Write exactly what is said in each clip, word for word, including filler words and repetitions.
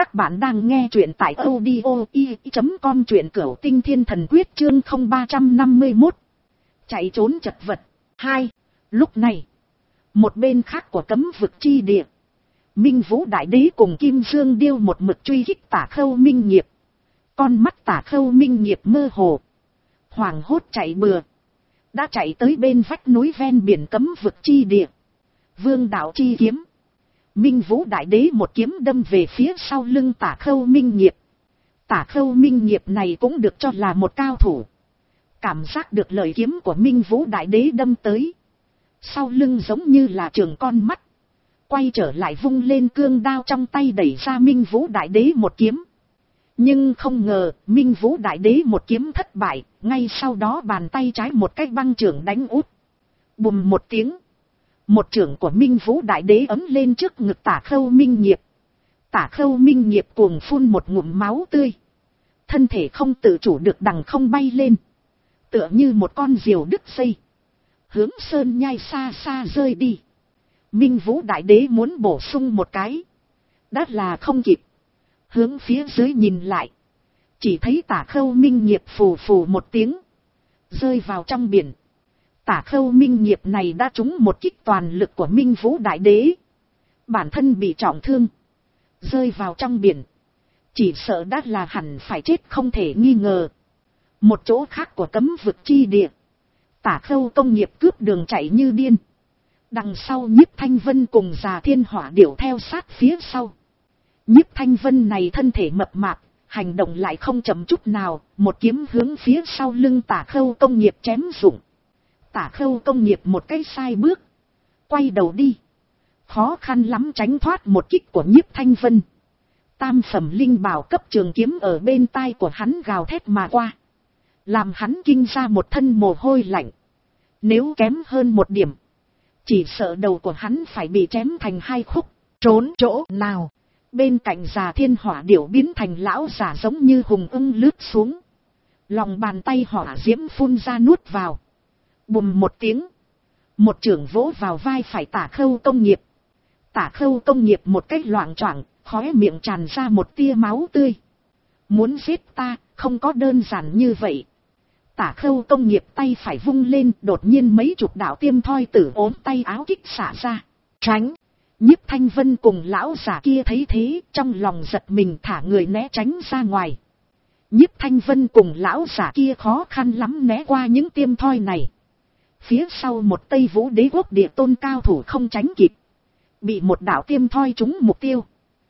Các bạn đang nghe truyện tại audio i chấm com, truyện Cửu Tinh Thiên Thần Quyết chương không ba trăm năm mươi mốt. Chạy trốn chật vật. Hai. Lúc này, một bên khác của cấm vực chi địa, Minh Vũ Đại Đế cùng Kim Dương Điêu một mực truy kích Tả Khâu Minh Nghiệp. Con mắt Tả Khâu Minh Nghiệp mơ hồ, hoảng hốt chạy bừa, đã chạy tới bên vách núi ven biển cấm vực chi địa. Vương đạo chi kiếm. Minh Vũ Đại Đế một kiếm đâm về phía sau lưng Tả Khâu Minh Nghiệp. Tả Khâu Minh Nghiệp này cũng được cho là một cao thủ. Cảm giác được lời kiếm của Minh Vũ Đại Đế đâm tới, sau lưng giống như là trường con mắt, quay trở lại vung lên cương đao trong tay đẩy ra Minh Vũ Đại Đế một kiếm. Nhưng không ngờ Minh Vũ Đại Đế một kiếm thất bại, ngay sau đó bàn tay trái một cái băng chưởng đánh út. Bùm một tiếng, một chưởng của Minh Vũ Đại Đế ấm lên trước ngực Tả Khâu Minh Nghiệp. Tả Khâu Minh Nghiệp cuồng phun một ngụm máu tươi, thân thể không tự chủ được đằng không bay lên, tựa như một con diều đứt dây, hướng sơn nhai xa xa rơi đi. Minh Vũ Đại Đế muốn bổ sung một cái, đã là không kịp. Hướng phía dưới nhìn lại, chỉ thấy Tả Khâu Minh Nghiệp phù phù một tiếng, rơi vào trong biển. Tả Khâu Minh Nghiệp này đã trúng một kích toàn lực của Minh Vũ Đại Đế, bản thân bị trọng thương, rơi vào trong biển, chỉ sợ đã là hẳn phải chết không thể nghi ngờ. Một chỗ khác của cấm vực chi địa, Tả Khâu Công Nghiệp cướp đường chạy như điên, đằng sau Nhiếp Thanh Vân cùng Già Thiên Hỏa Điểu theo sát phía sau. Nhiếp Thanh Vân này thân thể mập mạp, hành động lại không chậm chút nào, một kiếm hướng phía sau lưng Tả Khâu Công Nghiệp chém rụng. Tả Khâu Công Nghiệp một cái sai bước, quay đầu đi, khó khăn lắm tránh thoát một kích của Nhiếp Thanh Vân. Tam phẩm linh bảo cấp trường kiếm ở bên tai của hắn gào thét mà qua, làm hắn kinh ra một thân mồ hôi lạnh. Nếu kém hơn một điểm, chỉ sợ đầu của hắn phải bị chém thành hai khúc. Trốn chỗ nào? Bên cạnh Già Thiên Hỏa Điểu biến thành lão giả giống như hùng ưng lướt xuống, lòng bàn tay hỏa diễm phun ra nuốt vào. Bùm một tiếng, một chưởng vỗ vào vai phải Tả Khâu Công Nghiệp. Tả Khâu Công Nghiệp một cách loạng choạng, khóe miệng tràn ra một tia máu tươi. Muốn giết ta, không có đơn giản như vậy. Tả Khâu Công Nghiệp tay phải vung lên, đột nhiên mấy chục đạo tiêm thoi tử ốm tay áo kích xả ra. Tránh! Nhiếp Thanh Vân cùng lão giả kia thấy thế, trong lòng giật mình thả người né tránh ra ngoài. Nhiếp Thanh Vân cùng lão giả kia khó khăn lắm né qua những tiêm thoi này. Phía sau một Tây Vũ Đế Quốc địa tôn cao thủ không tránh kịp, bị một đạo tiêm thoi trúng mục tiêu,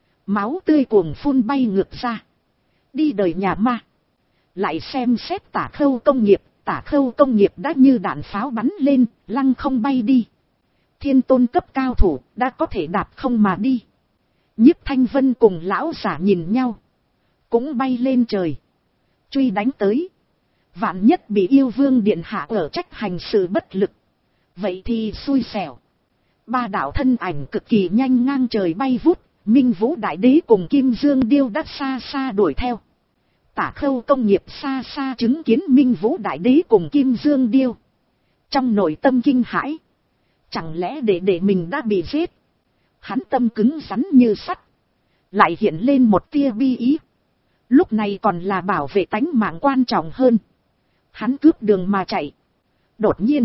máu tươi cuồng phun bay ngược ra. Đi đời nhà ma. Lại xem xét Tả Khâu Công Nghiệp, Tả Khâu Công Nghiệp đã như đạn pháo bắn lên, lăng không bay đi. Thiên tôn cấp cao thủ đã có thể đạp không mà đi. Nhiếp Thanh Vân cùng lão giả nhìn nhau, cũng bay lên trời, truy đánh tới. Vạn nhất bị yêu vương điện hạ ở trách hành sự bất lực, vậy thì xui xẻo. Ba đạo thân ảnh cực kỳ nhanh ngang trời bay vút, Minh Vũ Đại Đế cùng Kim Dương Điêu đã xa xa đuổi theo. Tả Khâu Công Nghiệp xa xa chứng kiến Minh Vũ Đại Đế cùng Kim Dương Điêu, trong nội tâm kinh hãi. Chẳng lẽ để để mình đã bị giết? Hắn tâm cứng rắn như sắt, lại hiện lên một tia bi ý. Lúc này còn là bảo vệ tánh mạng quan trọng hơn. Hắn cướp đường mà chạy. Đột nhiên,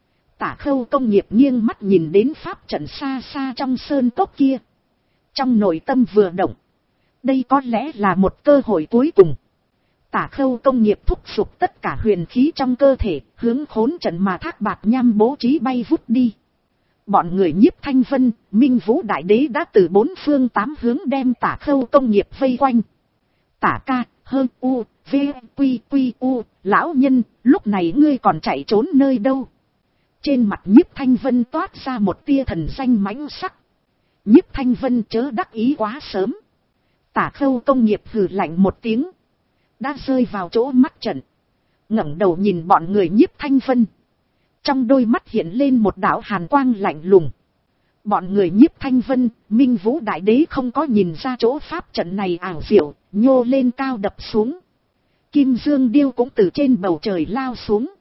Tả Khâu Công Nghiệp nghiêng mắt nhìn đến pháp trận xa xa trong sơn cốc kia. Trong nội tâm vừa động, đây có lẽ là một cơ hội cuối cùng. Tả Khâu Công Nghiệp thúc giục tất cả huyền khí trong cơ thể, hướng khốn trận mà Thác Bạt Nham bố trí bay vút đi. Bọn người Nhiếp Thanh Vân, Minh Vũ Đại Đế đã từ bốn phương tám hướng đem Tả Khâu Công Nghiệp vây quanh. Tả ca, hơn u, v, quy quy u, lão nhân, lúc này ngươi còn chạy trốn nơi đâu? Trên mặt Nhiếp Thanh Vân toát ra một tia thần danh mãnh sắc. Nhiếp Thanh Vân chớ đắc ý quá sớm. Tả Khâu Công Nghiệp hừ lạnh một tiếng, đã rơi vào chỗ mắt trận, ngẩng đầu nhìn bọn người Nhiếp Thanh Vân. Trong đôi mắt hiện lên một đạo hàn quang lạnh lùng. Bọn người Nhiếp Thanh Vân, Minh Vũ Đại Đế không có nhìn ra chỗ pháp trận này ảo diệu, nhô lên cao đập xuống. Kim Dương Điêu cũng từ trên bầu trời lao xuống.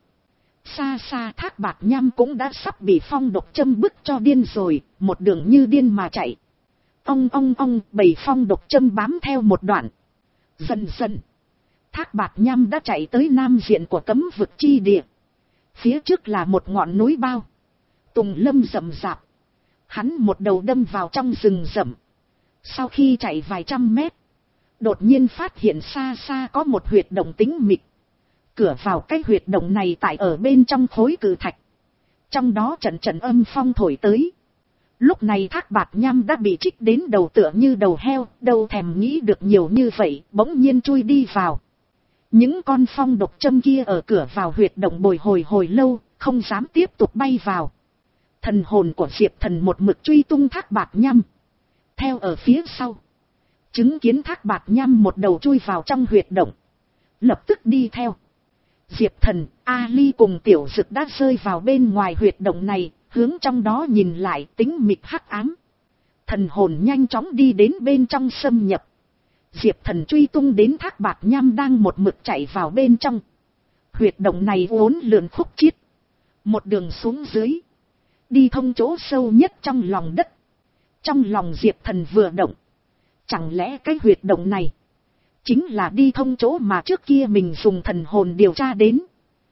Xa xa Thác Bạt Nham cũng đã sắp bị phong độc châm bức cho điên rồi, một đường như điên mà chạy. ong ong ong, bảy phong độc châm bám theo một đoạn. Dần dần, Thác Bạt Nham đã chạy tới nam diện của cấm vực chi địa. Phía trước là một ngọn núi bao, tùng lâm rậm rạp. Hắn một đầu đâm vào trong rừng rậm. Sau khi chạy vài trăm mét, đột nhiên phát hiện xa xa có một huyệt động tĩnh mịch. Cửa vào cái huyệt động này tại ở bên trong khối cự thạch. Trong đó trận trận âm phong thổi tới. Lúc này Thác Bạt Nham đã bị trích đến đầu tựa như đầu heo, đâu thèm nghĩ được nhiều như vậy, bỗng nhiên chui đi vào. Những con phong độc châm kia ở cửa vào huyệt động bồi hồi hồi lâu, không dám tiếp tục bay vào. Thần hồn của Diệp Thần một mực truy tung Thác Bạt Nham. Theo ở phía sau, chứng kiến Thác Bạt Nham một đầu chui vào trong huyệt động, lập tức đi theo. Diệp Thần, Ali cùng Tiểu Dực đã rơi vào bên ngoài huyệt động này, hướng trong đó nhìn lại, tính mịch hắc ám. Thần hồn nhanh chóng đi đến bên trong xâm nhập. Diệp Thần truy tung đến Thác Bạt Nham đang một mực chạy vào bên trong. Huyệt động này uốn lượn khúc chiết, một đường xuống dưới, đi thông chỗ sâu nhất trong lòng đất. Trong lòng Diệp Thần vừa động, chẳng lẽ cái huyệt động này chính là đi thông chỗ mà trước kia mình dùng thần hồn điều tra đến,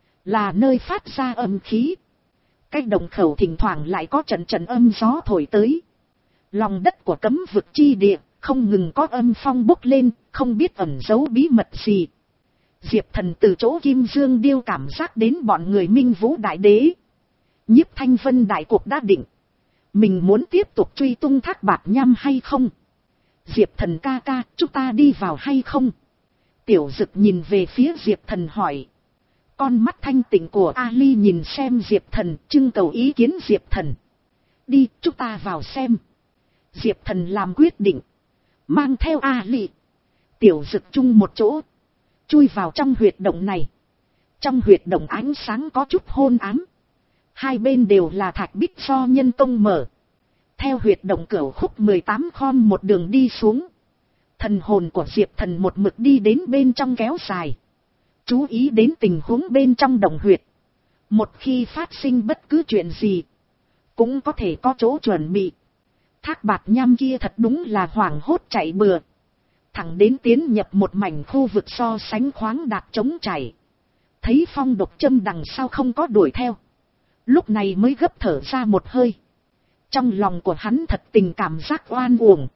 là nơi phát ra âm khí. Cái động khẩu thỉnh thoảng lại có trận trận âm gió thổi tới. Lòng đất của cấm vực chi địa không ngừng có âm phong bốc lên, không biết ẩn giấu bí mật gì. Diệp Thần từ chỗ Kim Dương Điêu cảm giác đến bọn người Minh Vũ Đại Đế. Nhiếp Thanh Vân đại cuộc đã định, mình muốn tiếp tục truy tung Thác Bạt Nham hay không? Diệp Thần ca ca, chúng ta đi vào hay không? Tiểu Dực nhìn về phía Diệp Thần hỏi. Con mắt thanh tịnh của Ali nhìn xem Diệp Thần, trưng cầu ý kiến Diệp Thần. Đi, chúng ta vào xem. Diệp Thần làm quyết định, mang theo Ali, Tiểu Dực chung một chỗ, chui vào trong huyệt động này. Trong huyệt động ánh sáng có chút hôn ám. Hai bên đều là thạch bích do nhân công mở. Theo huyệt động cửu khúc mười tám khom một đường đi xuống. Thần hồn của Diệp Thần một mực đi đến bên trong kéo dài. Chú ý đến tình huống bên trong động huyệt. Một khi phát sinh bất cứ chuyện gì, cũng có thể có chỗ chuẩn bị. Thác Bạt Nham kia thật đúng là hoảng hốt chạy bừa. Thẳng đến tiến nhập một mảnh khu vực so sánh khoáng đạt trống chảy. Thấy phong độc châm đằng sau không có đuổi theo. Lúc này mới gấp thở ra một hơi. Trong lòng của hắn thật tình cảm giác oan uổng.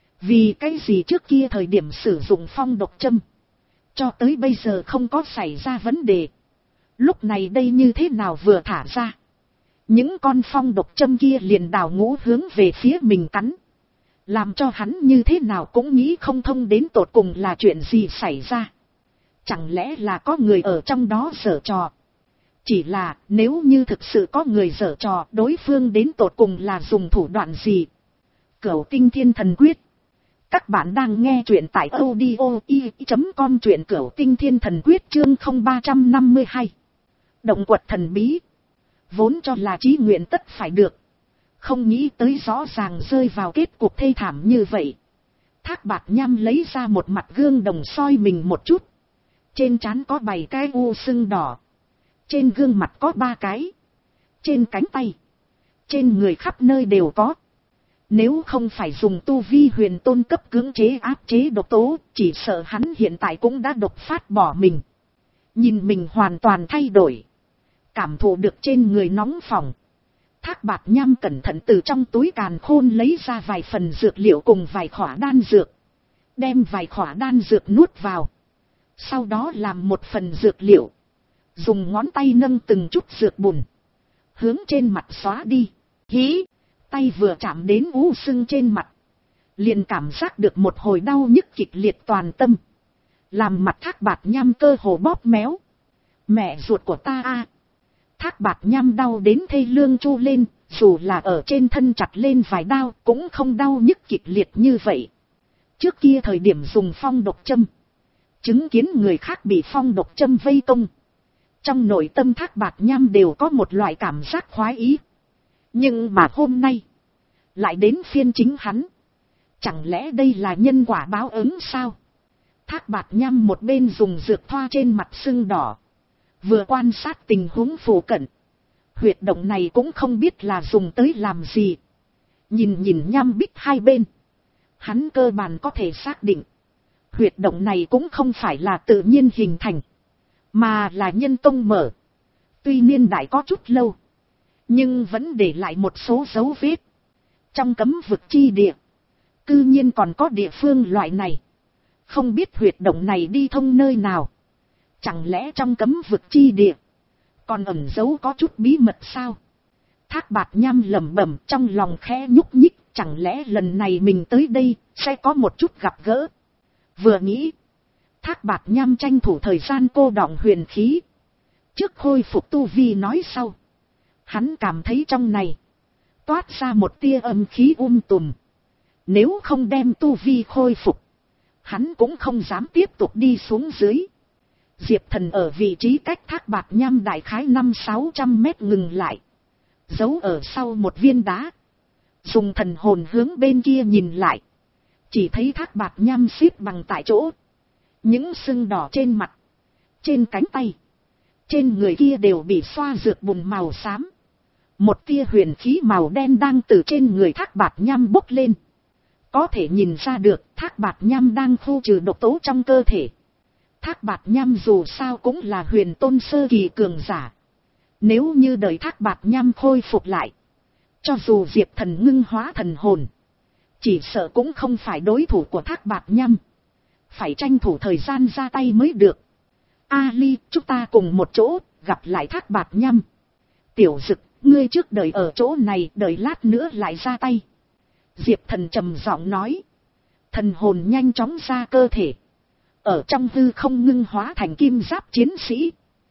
Vì cái gì trước kia thời điểm sử dụng phong độc châm, cho tới bây giờ không có xảy ra vấn đề. Lúc này đây như thế nào vừa thả ra, những con phong độc châm kia liền đào ngũ hướng về phía mình cắn. Làm cho hắn như thế nào cũng nghĩ không thông đến tột cùng là chuyện gì xảy ra. Chẳng lẽ là có người ở trong đó giở trò. Chỉ là nếu như thực sự có người giở trò, đối phương đến tột cùng là dùng thủ đoạn gì? Cửu Tinh Thiên Thần Quyết. Các bạn đang nghe truyện tại audio i chấm com, truyện Cửu Tinh Thiên Thần Quyết chương không ba trăm năm mươi hai. Động quật thần bí. Vốn cho là chí nguyện tất phải được, không nghĩ tới rõ ràng rơi vào kết cục thê thảm như vậy. Thác Bạt Nham lấy ra một mặt gương đồng soi mình một chút. Trên trán có bảy cái u sưng đỏ. Trên gương mặt có ba cái. Trên cánh tay, trên người khắp nơi đều có. Nếu không phải dùng tu vi huyền tôn cấp cưỡng chế áp chế độc tố, chỉ sợ hắn hiện tại cũng đã độc phát bỏ mình. Nhìn mình hoàn toàn thay đổi, cảm thụ được trên người nóng phỏng. Thác Bạt Nham cẩn thận từ trong túi càn khôn lấy ra vài phần dược liệu cùng vài khỏa đan dược. Đem vài khỏa đan dược nuốt vào. Sau đó làm một phần dược liệu. Dùng ngón tay nâng từng chút dược bùn, hướng trên mặt xóa đi. Hí! Tay vừa chạm đến u sưng trên mặt, liền cảm giác được một hồi đau nhức kịch liệt toàn tâm. Làm mặt Thác Bạt Nham cơ hồ bóp méo. Mẹ ruột của ta a! Thác Bạt Nham đau đến thê lương chu lên, dù là ở trên thân chặt lên vài đao cũng không đau nhức kịch liệt như vậy. Trước kia thời điểm dùng phong độc châm, chứng kiến người khác bị phong độc châm vây công, trong nội tâm Thác Bạt Nham đều có một loại cảm giác khoái ý. Nhưng mà hôm nay, lại đến phiên chính hắn. Chẳng lẽ đây là nhân quả báo ứng sao? Thác Bạt Nham một bên dùng dược thoa trên mặt sưng đỏ, vừa quan sát tình huống phụ cận. Huyệt động này cũng không biết là dùng tới làm gì. Nhìn nhìn nham bích hai bên, Hắn cơ bản có thể xác định, huyệt động này cũng không phải là tự nhiên hình thành, mà là nhân công mở. Tuy niên đại có chút lâu, nhưng vẫn để lại một số dấu vết. Trong cấm vực chi địa, cư nhiên còn có địa phương loại này. Không biết huyệt động này đi thông nơi nào. Chẳng lẽ trong cấm vực chi địa còn ẩn giấu có chút bí mật sao? Thác Bạt Nham lẩm bẩm trong lòng khẽ nhúc nhích. Chẳng lẽ lần này mình tới đây sẽ có một chút gặp gỡ? Vừa nghĩ, Thác Bạt Nham tranh thủ thời gian cô đọng huyền khí. Trước khôi phục tu vi nói sau. Hắn cảm thấy trong này toát ra một tia âm khí um tùm. Nếu không đem tu vi khôi phục, hắn cũng không dám tiếp tục đi xuống dưới. Diệp Thần ở vị trí cách Thác Bạt Nham đại khái năm sáu trăm mét ngừng lại, giấu ở sau một viên đá. Dùng thần hồn hướng bên kia nhìn lại, chỉ thấy Thác Bạt Nham xếp bằng tại chỗ. Những sưng đỏ trên mặt, trên cánh tay, trên người kia đều bị xoa dược bùn màu xám. Một tia huyền khí màu đen đang từ trên người Thác Bạt Nham bốc lên. Có thể nhìn ra được Thác Bạt Nham đang khu trừ độc tố trong cơ thể. Thác Bạt Nham dù sao cũng là huyền tôn sơ kỳ cường giả. Nếu như đợi Thác Bạt Nham khôi phục lại, cho dù Diệp Thần ngưng hóa thần hồn, chỉ sợ cũng không phải đối thủ của Thác Bạt Nham. Phải tranh thủ thời gian ra tay mới được. A Ly, chúng ta cùng một chỗ gặp lại Thác Bạt Nham. Tiểu Dực, ngươi trước đợi ở chỗ này, đợi lát nữa lại ra tay. Diệp Thần trầm giọng nói. Thần hồn nhanh chóng ra cơ thể, ở trong hư không ngưng hóa thành kim giáp chiến sĩ.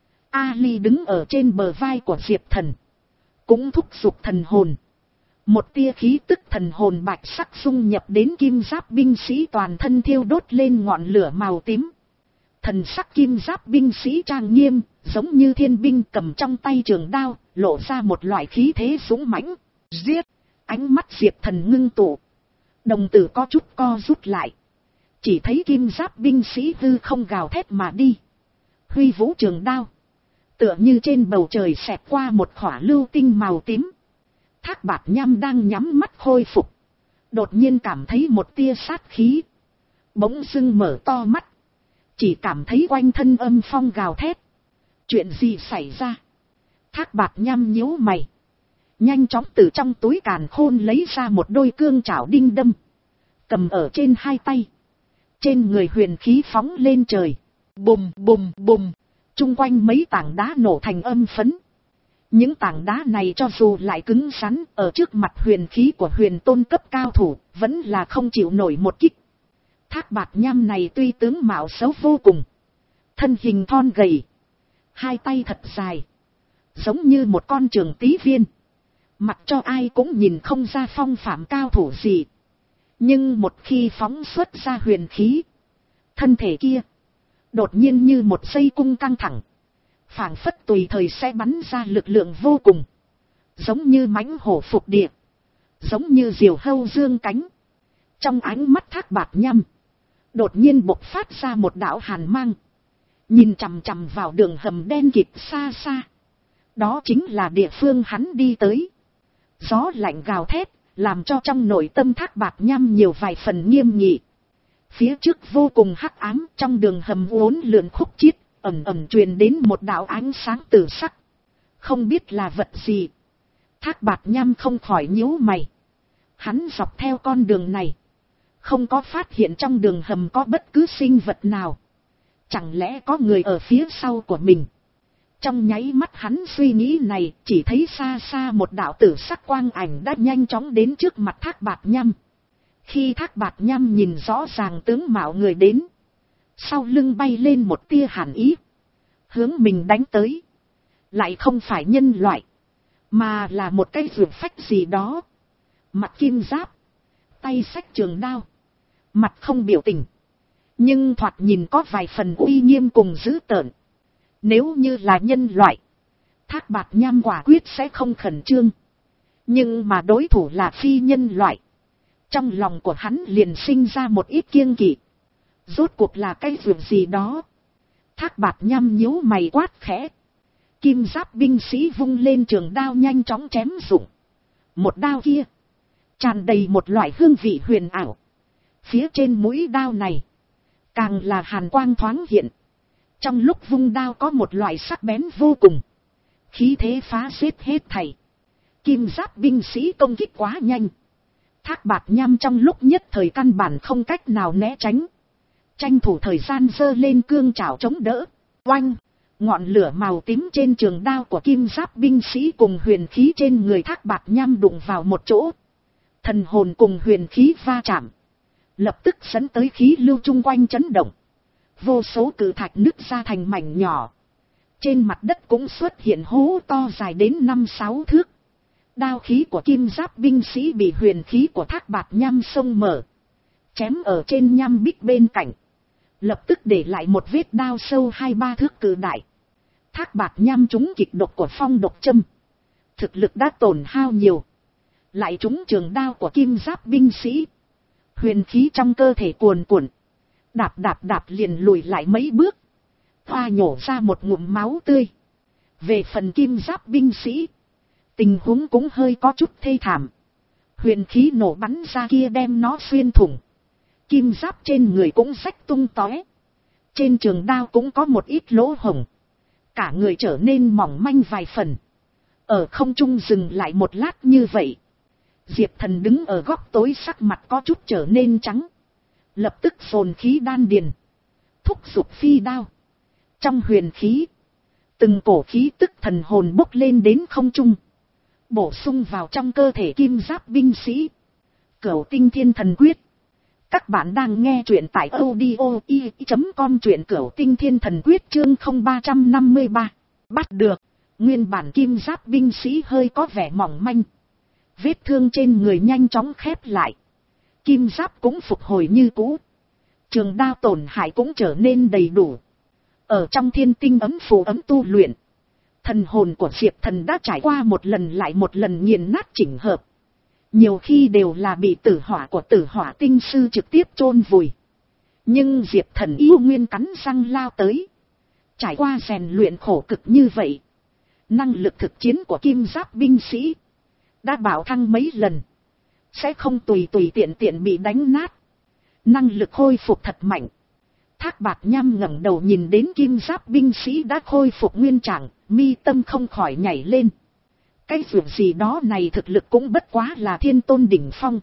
A Ly đứng ở trên bờ vai của Diệp Thần, cũng thúc giục thần hồn. Một tia khí tức thần hồn bạch sắc xung nhập đến kim giáp binh sĩ toàn thân thiêu đốt lên ngọn lửa màu tím. Thần sắc kim giáp binh sĩ trang nghiêm, giống như thiên binh cầm trong tay trường đao, lộ ra một loại khí thế dũng mãnh. Giết! Ánh mắt Diệp Thần ngưng tụ, đồng tử có chút co rút lại. Chỉ thấy kim giáp binh sĩ hư không gào thét mà đi, huy vũ trường đao, tựa như trên bầu trời xẹt qua một khỏa lưu tinh màu tím. Thác Bạt Nham đang nhắm mắt khôi phục, đột nhiên cảm thấy một tia sát khí, bỗng dưng mở to mắt, chỉ cảm thấy quanh thân âm phong gào thét. Chuyện gì xảy ra? Thác Bạt Nham nhíu mày, nhanh chóng từ trong túi càn khôn lấy ra một đôi cương trảo đinh đâm, cầm ở trên hai tay. Trên người huyền khí phóng lên trời, bùm bùm bùm, chung quanh mấy tảng đá nổ thành âm phấn. Những tảng đá này cho dù lại cứng rắn, ở trước mặt huyền khí của huyền tôn cấp cao thủ, vẫn là không chịu nổi một kích. Thác Bạt Nham này tuy tướng mạo xấu vô cùng, thân hình thon gầy, hai tay thật dài, giống như một con trường tí viên, mặc cho ai cũng nhìn không ra phong phạm cao thủ gì. Nhưng một khi phóng xuất ra huyền khí, thân thể kia đột nhiên như một dây cung căng thẳng, phảng phất tùy thời sẽ bắn ra lực lượng vô cùng, giống như mãnh hổ phục địa, giống như diều hâu dương cánh. Trong ánh mắt Thác Bạt Nham đột nhiên bộc phát ra một đạo hàn mang, nhìn chằm chằm vào đường hầm đen kịt xa xa. Đó chính là địa phương hắn đi tới. Gió lạnh gào thét, làm cho trong nội tâm Thác Bạt Nham nhiều vài phần nghiêm nghị. Phía trước vô cùng hắc ám, trong đường hầm uốn lượn khúc chiết, ẩn ẩn truyền đến một đạo ánh sáng tử sắc. Không biết là vật gì. Thác Bạt Nham không khỏi nhíu mày. Hắn dọc theo con đường này, không có phát hiện trong đường hầm có bất cứ sinh vật nào. Chẳng lẽ có người ở phía sau của mình? Trong nháy mắt hắn suy nghĩ này, chỉ thấy xa xa một đạo tử sắc quang ảnh đã nhanh chóng đến trước mặt Thác Bạt Nham. Khi Thác Bạt Nham nhìn rõ ràng tướng mạo người đến, sau lưng bay lên một tia hàn ý, hướng mình đánh tới. Lại không phải nhân loại, mà là một cái rượu phách gì đó. Mặt kim giáp, tay xách trường đao, mặt không biểu tình, nhưng thoạt nhìn có vài phần uy nghiêm cùng dữ tợn. Nếu như là nhân loại, Thác Bạt Nham quả quyết sẽ không khẩn trương. Nhưng mà đối thủ là phi nhân loại, trong lòng của hắn liền sinh ra một ít kiêng kỵ. Rốt cuộc là cái việc gì đó? Thác Bạt Nham nhíu mày quát khẽ. Kim giáp binh sĩ vung lên trường đao nhanh chóng chém rụng. Một đao kia tràn đầy một loại hương vị huyền ảo, Phía trên mũi đao này, càng là hàn quang thoáng hiện. Trong lúc vung đao có một loại sắc bén vô cùng, khí thế phá xếp hết thảy. Kim giáp binh sĩ công kích quá nhanh, Thác Bạt Nham trong lúc nhất thời căn bản không cách nào né tránh. Tranh thủ thời gian giơ lên cương trảo chống đỡ. Oanh! Ngọn lửa màu tím trên trường đao của kim giáp binh sĩ cùng huyền khí trên người Thác Bạt Nham đụng vào một chỗ. Thần hồn cùng huyền khí va chạm, lập tức dẫn tới khí lưu chung quanh chấn động. Vô số cự thạch nứt ra thành mảnh nhỏ. Trên mặt đất cũng xuất hiện hố to dài đến năm sáu thước. Đao khí của kim giáp binh sĩ bị huyền khí của Thác Bạt Nham xông mở, chém ở trên nham bích bên cạnh, lập tức để lại một vết đao sâu hai ba thước cự đại. Thác Bạt Nham trúng kịch độc của phong độc châm, thực lực đã tổn hao nhiều, lại trúng trường đao của kim giáp binh sĩ, huyền khí trong cơ thể cuồn cuộn, đạp đạp đạp liền lùi lại mấy bước, hoa nhổ ra một ngụm máu tươi. Về phần kim giáp binh sĩ, tình huống cũng hơi có chút thê thảm. Huyền khí nổ bắn ra kia đem nó xuyên thủng, kim giáp trên người cũng rách tung tóe, trên trường đao cũng có một ít lỗ hổng, cả người trở nên mỏng manh vài phần. Ở không trung dừng lại một lát như vậy, Diệp Thần đứng ở góc tối, sắc mặt có chút trở nên trắng, lập tức phồn khí đan điền, thúc giục phi đao. Trong huyền khí, từng cổ khí tức thần hồn bốc lên đến không trung, bổ sung vào trong cơ thể kim giáp binh sĩ. Cửu Tinh Thiên Thần Quyết. Các bạn đang nghe truyện tại audio i chấm com, truyện Cửu Tinh Thiên Thần Quyết chương không ba trăm năm mươi ba. Bắt được. Nguyên bản kim giáp binh sĩ hơi có vẻ mỏng manh, vết thương trên người nhanh chóng khép lại, kim giáp cũng phục hồi như cũ, trường đao tổn hại cũng trở nên đầy đủ. Ở trong thiên tinh ấm phù ấm tu luyện, thần hồn của Diệp Thần đã trải qua một lần lại một lần nghiền nát chỉnh hợp, nhiều khi đều là bị tử hỏa của tử hỏa tinh sư trực tiếp chôn vùi. Nhưng Diệp Thần yêu nguyên cắn răng lao tới, trải qua rèn luyện khổ cực như vậy, năng lực thực chiến của kim giáp binh sĩ đã bảo thăng mấy lần, sẽ không tùy tùy tiện tiện bị đánh nát, năng lực khôi phục thật mạnh. Thác Bạt Nham ngẩng đầu nhìn đến kim giáp binh sĩ đã khôi phục nguyên trạng, mi tâm không khỏi nhảy lên. Cái việc gì đó này thực lực cũng bất quá là thiên tôn đỉnh phong,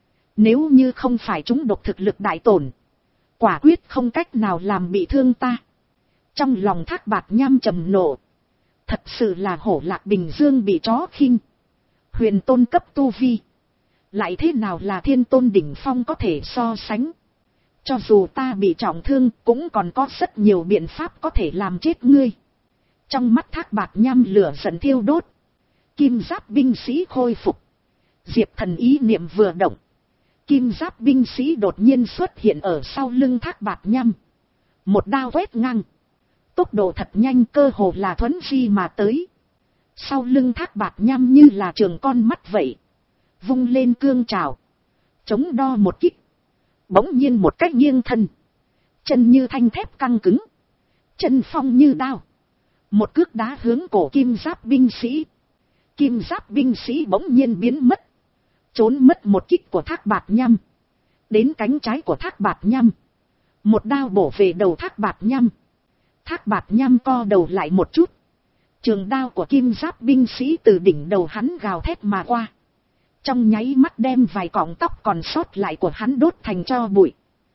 nếu như không phải chúng độc thực lực đại tổn, quả quyết không cách nào làm bị thương ta. Trong lòng Thác Bạt Nham trầm nộ, thật sự là hổ lạc Bình Dương bị chó khinh. Huyền tôn cấp tu vi, lại thế nào là thiên tôn đỉnh phong có thể so sánh. Cho dù ta bị trọng thương, cũng còn có rất nhiều biện pháp có thể làm chết ngươi. Trong mắt Thác Bạt Nham lửa giận thiêu đốt. Kim giáp binh sĩ khôi phục, Diệp Thần ý niệm vừa động, kim giáp binh sĩ đột nhiên xuất hiện ở sau lưng Thác Bạt Nham, một đao quét ngang, tốc độ thật nhanh, cơ hồ là thuấn di mà tới. Sau lưng Thác Bạt Nham như là trường con mắt vậy, vung lên cương trảo, chống đo một kích, bỗng nhiên một cách nghiêng thân, chân như thanh thép căng cứng, chân phong như đao, một cước đá hướng cổ kim giáp binh sĩ. Kim giáp binh sĩ bỗng nhiên biến mất, trốn mất một kích của Thác Bạt Nham, đến cánh trái của Thác Bạt Nham, một đao bổ về đầu Thác Bạt Nham. Thác Bạt Nham co đầu lại một chút, trường đao của kim giáp binh sĩ từ đỉnh đầu hắn gào thét mà qua, trong nháy mắt đem vài cọng tóc còn sót lại của hắn đốt thành tro bụi,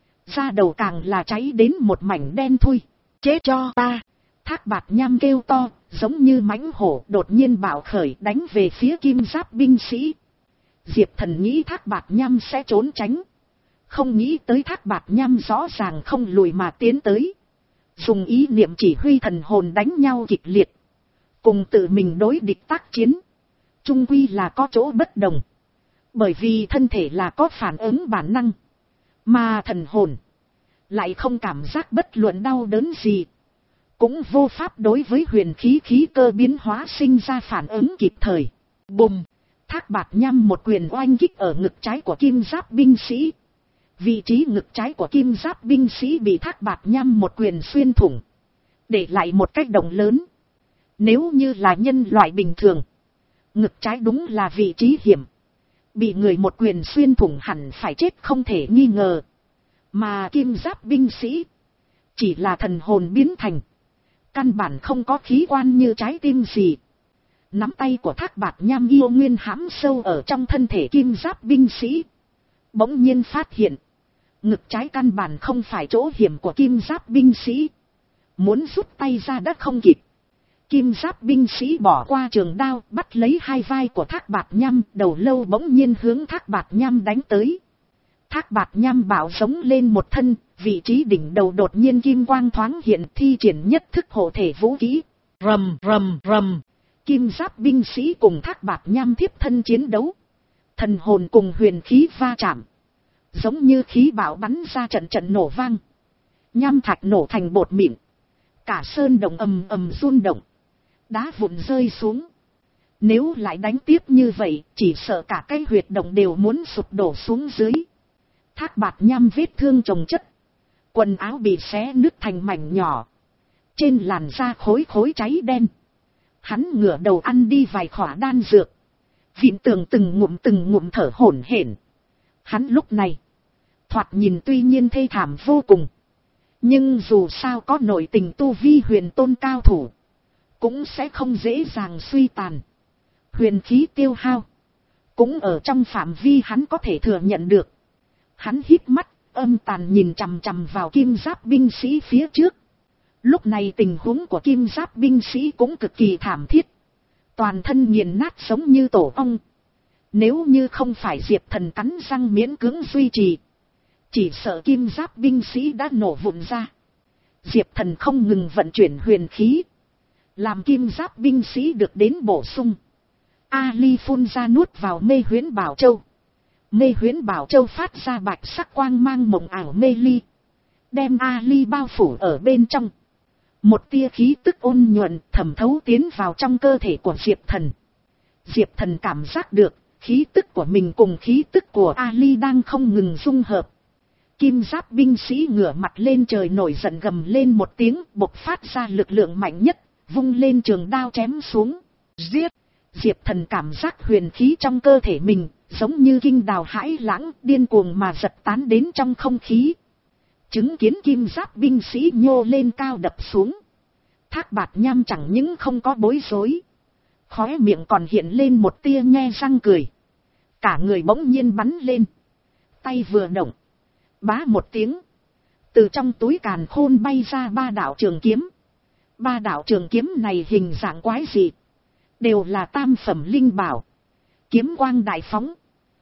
da đầu càng là cháy đến một mảnh đen thui. Chết cho ta! Thác Bạt Nham kêu to, giống như mãnh hổ đột nhiên bạo khởi đánh về phía kim giáp binh sĩ. Diệp Thần nghĩ Thác Bạt Nham sẽ trốn tránh, không nghĩ tới Thác Bạt Nham rõ ràng không lùi mà tiến tới, dùng ý niệm chỉ huy thần hồn đánh nhau kịch liệt, cùng tự mình đối địch tác chiến, chung quy là có chỗ bất đồng. Bởi vì thân thể là có phản ứng bản năng, mà thần hồn lại không cảm giác bất luận đau đớn gì, cũng vô pháp đối với huyền khí khí cơ biến hóa sinh ra phản ứng kịp thời. Bùm! Thác Bạt Nham một quyền oanh kích ở ngực trái của kim giáp binh sĩ. Vị trí ngực trái của kim giáp binh sĩ bị Thác Bạt Nham một quyền xuyên thủng, để lại một cái động lớn. Nếu như là nhân loại bình thường, ngực trái đúng là vị trí hiểm, bị người một quyền xuyên thủng hẳn phải chết không thể nghi ngờ. Mà kim giáp binh sĩ, chỉ là thần hồn biến thành. Căn bản không có khí quan như trái tim gì. Nắm tay của Thác Bạt Nham yêu nguyên hãm sâu ở trong thân thể kim giáp binh sĩ. Bỗng nhiên phát hiện, ngực trái căn bản không phải chỗ hiểm của kim giáp binh sĩ. Muốn rút tay ra đã không kịp. Kim giáp binh sĩ bỏ qua trường đao, bắt lấy hai vai của Thác Bạt Nham, đầu lâu bỗng nhiên hướng Thác Bạt Nham đánh tới. Thác Bạt Nham bạo giống lên một thân, vị trí đỉnh đầu đột nhiên kim quang thoáng hiện, thi triển nhất thức hộ thể vũ kỹ. Rầm rầm rầm, kim giáp binh sĩ cùng Thác Bạt Nham thiếp thân chiến đấu. Thần hồn cùng huyền khí va chạm, giống như khí bạo bắn ra trận trận nổ vang. Nham thạch nổ thành bột mịn, cả sơn động ầm ầm rung động, đá vụn rơi xuống. Nếu lại đánh tiếp như vậy, chỉ sợ cả cái huyệt động đều muốn sụp đổ xuống dưới. Thác Bạt Nham vết thương chồng chất, quần áo bị xé nứt thành mảnh nhỏ, trên làn da khối khối cháy đen. Hắn ngửa đầu ăn đi vài khỏa đan dược, vịn tường từng ngụm từng ngụm thở hổn hển. Hắn lúc này thoạt nhìn tuy nhiên thê thảm vô cùng, nhưng dù sao có nội tình tu vi huyền tôn cao thủ, cũng sẽ không dễ dàng suy tàn. Huyền khí tiêu hao cũng ở trong phạm vi hắn có thể thừa nhận được. Hắn hít mắt, âm tàn nhìn chằm chằm vào kim giáp binh sĩ phía trước. Lúc này tình huống của kim giáp binh sĩ cũng cực kỳ thảm thiết. Toàn thân nghiền nát giống như tổ ong. Nếu như không phải Diệp Thần cắn răng miễn cưỡng duy trì, chỉ sợ kim giáp binh sĩ đã nổ vụn ra. Diệp Thần không ngừng vận chuyển huyền khí, làm kim giáp binh sĩ được đến bổ sung. Ali phun ra nuốt vào mê huyễn bảo châu. Mê huyễn bảo châu phát ra bạch sắc quang mang mộng ảo mê ly, đem Ali bao phủ ở bên trong. Một tia khí tức ôn nhuận thẩm thấu tiến vào trong cơ thể của Diệp Thần. Diệp Thần cảm giác được khí tức của mình cùng khí tức của Ali đang không ngừng dung hợp. Kim giáp binh sĩ ngửa mặt lên trời nổi giận gầm lên một tiếng, bộc phát ra lực lượng mạnh nhất, vung lên trường đao chém xuống. Giết! Diệp Thần cảm giác huyền khí trong cơ thể mình giống như kinh đào hãi lãng, điên cuồng mà giật tán đến trong không khí. Chứng kiến kim giáp binh sĩ nhô lên cao đập xuống, Thác Bạt Nham chẳng những không có bối rối, khóe miệng còn hiện lên một tia nhe răng cười. Cả người bỗng nhiên bắn lên, tay vừa động, bá một tiếng, từ trong túi càn khôn bay ra ba đạo trường kiếm. Ba đạo trường kiếm này hình dạng quái dị, đều là tam phẩm linh bảo. Kiếm quang đại phóng,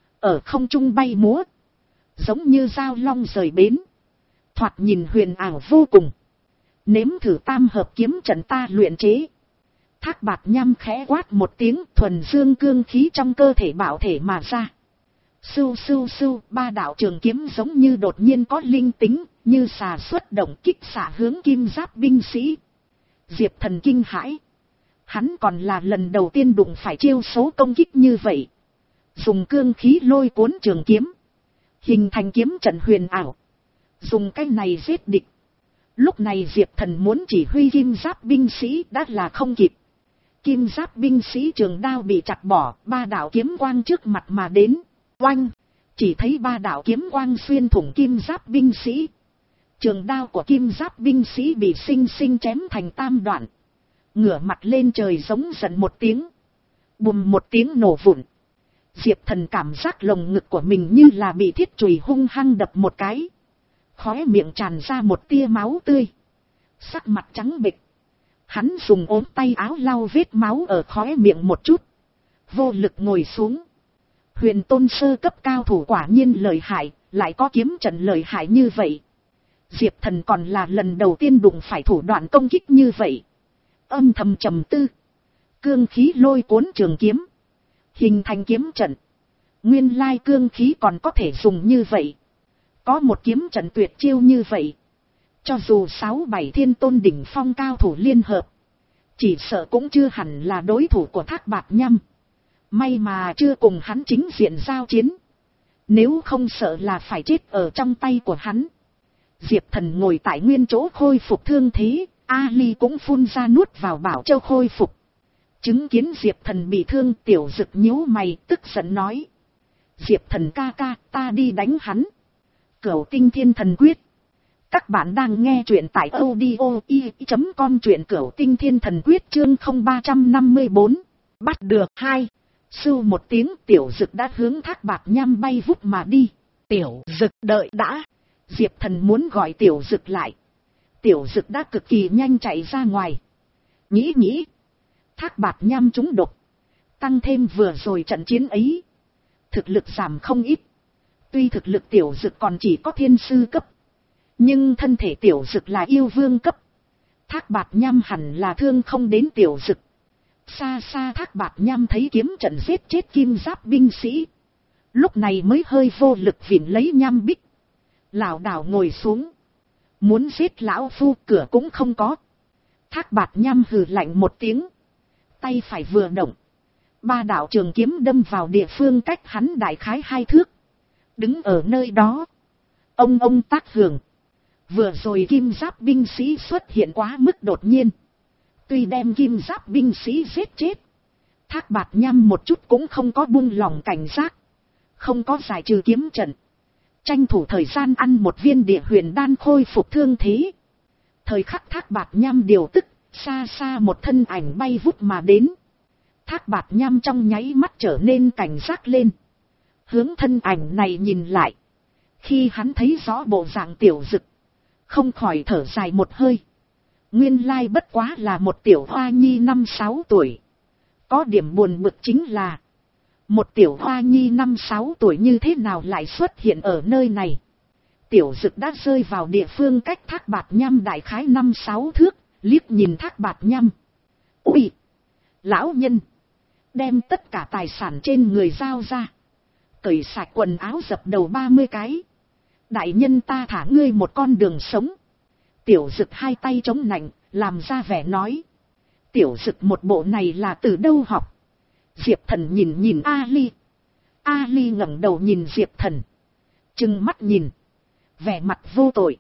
ở không trung bay múa, giống như dao long rời bến, thoạt nhìn huyền ảo vô cùng. Nếm thử tam hợp kiếm trận ta luyện chế. Thác Bạt Nham khẽ quát một tiếng, thuần dương cương khí trong cơ thể bảo thể mà ra. Sưu sưu sưu, ba đạo trường kiếm giống như đột nhiên có linh tính, như xà xuất động kích xạ hướng kim giáp binh sĩ. Diệp Thần kinh hãi. Hắn còn là lần đầu tiên đụng phải chiêu số công kích như vậy. Dùng cương khí lôi cuốn trường kiếm, hình thành kiếm trận huyền ảo, dùng cái này giết địch. Lúc này Diệp Thần muốn chỉ huy kim giáp binh sĩ đã là không kịp. Kim giáp binh sĩ trường đao bị chặt bỏ, ba đạo kiếm quang trước mặt mà đến. Oanh! Chỉ thấy ba đạo kiếm quang xuyên thủng kim giáp binh sĩ. Trường đao của kim giáp binh sĩ bị xinh xinh chém thành tam đoạn. Ngửa mặt lên trời giống giận một tiếng. Bùm một tiếng nổ vụn. Diệp Thần cảm giác lồng ngực của mình như là bị thiết chùy hung hăng đập một cái. Khóe miệng tràn ra một tia máu tươi. Sắc mặt trắng bệch. Hắn dùng ốm tay áo lau vết máu ở khóe miệng một chút. Vô lực ngồi xuống. Huyền tôn sơ cấp cao thủ quả nhiên lợi hại, lại có kiếm trận lợi hại như vậy. Diệp Thần còn là lần đầu tiên đụng phải thủ đoạn công kích như vậy. Âm thầm trầm tư. Cương khí lôi cuốn trường kiếm, hình thành kiếm trận. Nguyên lai cương khí còn có thể dùng như vậy. Có một kiếm trận tuyệt chiêu như vậy, cho dù sáu bảy thiên tôn đỉnh phong cao thủ liên hợp, chỉ sợ cũng chưa hẳn là đối thủ của Thác Bạt Nham. May mà chưa cùng hắn chính diện giao chiến, nếu không sợ là phải chết ở trong tay của hắn. Diệp Thần ngồi tại nguyên chỗ khôi phục thương thế, Ali cũng phun ra nuốt vào bảo châu khôi phục. Chứng kiến Diệp Thần bị thương, Tiểu Dực nhíu mày tức giận nói: Diệp Thần ca ca, ta đi đánh hắn. Cửu Tinh Thiên Thần Quyết. Các bạn đang nghe truyện tại audio i chấm com, truyện Cửu Tinh Thiên Thần Quyết chương không ba trăm năm mươi bốn. Bắt được. Hai. Sưu một tiếng, Tiểu Dực đã hướng Thác Bạt Nham bay vút mà đi. Tiểu Dực, đợi đã. Diệp Thần muốn gọi Tiểu Dực lại. Tiểu Dực đã cực kỳ nhanh chạy ra ngoài. Nghĩ nghĩ. Thác Bạt Nham trúng độc. Tăng thêm vừa rồi trận chiến ấy. Thực lực giảm không ít. Tuy thực lực Tiểu Dực còn chỉ có thiên sư cấp. Nhưng thân thể Tiểu Dực là yêu vương cấp. Thác Bạt Nham hẳn là thương không đến Tiểu Dực. Xa xa Thác Bạt Nham thấy kiếm trận giết chết kim giáp binh sĩ. Lúc này mới hơi vô lực vịn lấy nham bích. Lảo đảo ngồi xuống. Muốn giết lão phu, cửa cũng không có. Thác Bạt Nham hừ lạnh một tiếng. Tay phải vừa động. Ba đạo trường kiếm đâm vào địa phương cách hắn đại khái hai thước. Đứng ở nơi đó. Ông ông tác hưởng. Vừa rồi kim giáp binh sĩ xuất hiện quá mức đột nhiên. Tuy đem kim giáp binh sĩ giết chết. Thác Bạt Nham một chút cũng không có buông lỏng cảnh giác. Không có giải trừ kiếm trận. Tranh thủ thời gian ăn một viên địa huyền đan khôi phục thương thế. Thời khắc Thác Bạt Nham điều tức, xa xa một thân ảnh bay vút mà đến. Thác Bạt Nham trong nháy mắt trở nên cảnh giác lên. Hướng thân ảnh này nhìn lại. Khi hắn thấy rõ bộ dạng Tiểu Dực, không khỏi thở dài một hơi. Nguyên lai bất quá là một tiểu hoa nhi năm sáu tuổi. Có điểm buồn bực chính là, một tiểu hoa nhi năm sáu tuổi như thế nào lại xuất hiện ở nơi này. Tiểu Dực đã rơi vào địa phương cách Thác Bạt Nham đại khái năm sáu thước, liếc nhìn Thác Bạt Nham. Ui! Lão nhân! Đem tất cả tài sản trên người giao ra. Cởi sạch quần áo dập đầu ba mươi cái. Đại nhân ta thả ngươi một con đường sống. Tiểu Dực hai tay chống nạnh, làm ra vẻ nói. Tiểu Dực một bộ này là từ đâu học? Diệp Thần nhìn nhìn Ali. Ali ngẩng đầu nhìn Diệp Thần. Trừng mắt nhìn. Vẻ mặt vô tội.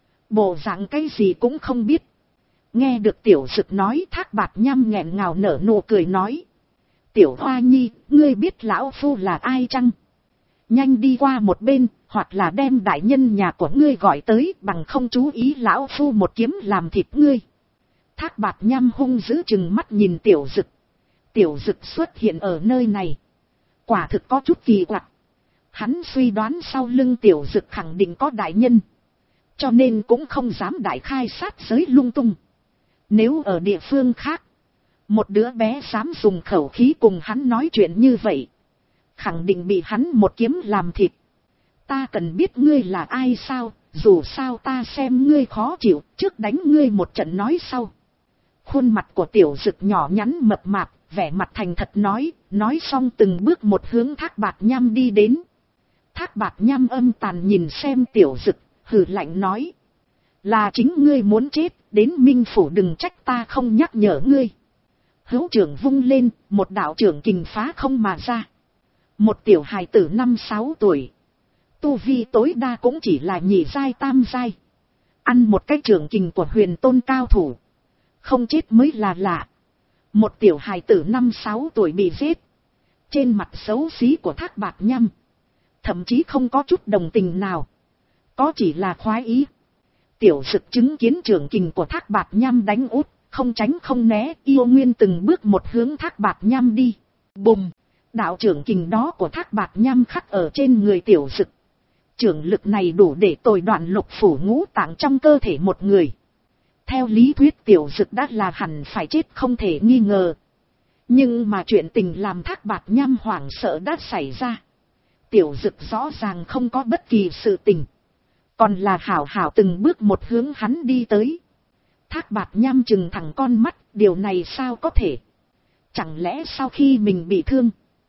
Bộ dạng cái gì cũng không biết. Nghe được Tiểu Dực nói, Thác Bạt Nham nghẹn ngào nở nụ cười nói. Tiểu Hoa Nhi, ngươi biết lão phu là ai chăng? Nhanh đi qua một bên, hoặc là đem đại nhân nhà của ngươi gọi tới, bằng không chú ý lão phu một kiếm làm thịt ngươi. Thác Bạt Nham hung dữ chừng mắt nhìn Tiểu Dực. Tiểu Dực xuất hiện ở nơi này. Quả thực có chút kỳ quặc. Hắn suy đoán sau lưng Tiểu Dực khẳng định có đại nhân. Cho nên cũng không dám đại khai sát giới lung tung. Nếu ở địa phương khác, một đứa bé dám dùng khẩu khí cùng hắn nói chuyện như vậy, khẳng định bị hắn một kiếm làm thịt. Ta cần biết ngươi là ai sao, dù sao ta xem ngươi khó chịu, trước đánh ngươi một trận nói sau. Khuôn mặt của Tiểu Dực nhỏ nhắn mập mạp, vẻ mặt thành thật nói, nói xong từng bước một hướng Thác Bạt Nham đi đến. Thác Bạt Nham âm tàn nhìn xem Tiểu Dực, hừ lạnh nói. Là chính ngươi muốn chết, đến Minh Phủ đừng trách ta không nhắc nhở ngươi. Hữu trưởng vung lên, một đạo trưởng kình phá không mà ra. Một tiểu hài tử năm sáu tuổi. Tu vi tối đa cũng chỉ là nhị giai tam giai. Ăn một cái trưởng kình của huyền tôn cao thủ. Không chết mới là lạ. Một tiểu hài tử năm sáu tuổi bị giết. Trên mặt xấu xí của Thác Bạt Nham, thậm chí không có chút đồng tình nào. Có chỉ là khoái ý. Tiểu Dực chứng kiến trưởng kình của Thác Bạt Nham đánh út, không tránh không né, yêu nguyên từng bước một hướng Thác Bạt Nham đi. Bùm! Đạo trưởng kình đó của Thác Bạt Nham khắc ở trên người Tiểu Dực. Trưởng lực này đủ để tồi đoạn lục phủ ngũ tạng trong cơ thể một người. Theo lý thuyết Tiểu Dực đã là hẳn phải chết không thể nghi ngờ. Nhưng mà chuyện tình làm Thác Bạt Nham hoảng sợ đã xảy ra. Tiểu Dực rõ ràng không có bất kỳ sự tình. Còn là hảo hảo từng bước một hướng hắn đi tới. Thác Bạt Nham trừng thẳng con mắt, điều này sao có thể? Chẳng lẽ sau khi mình bị thương,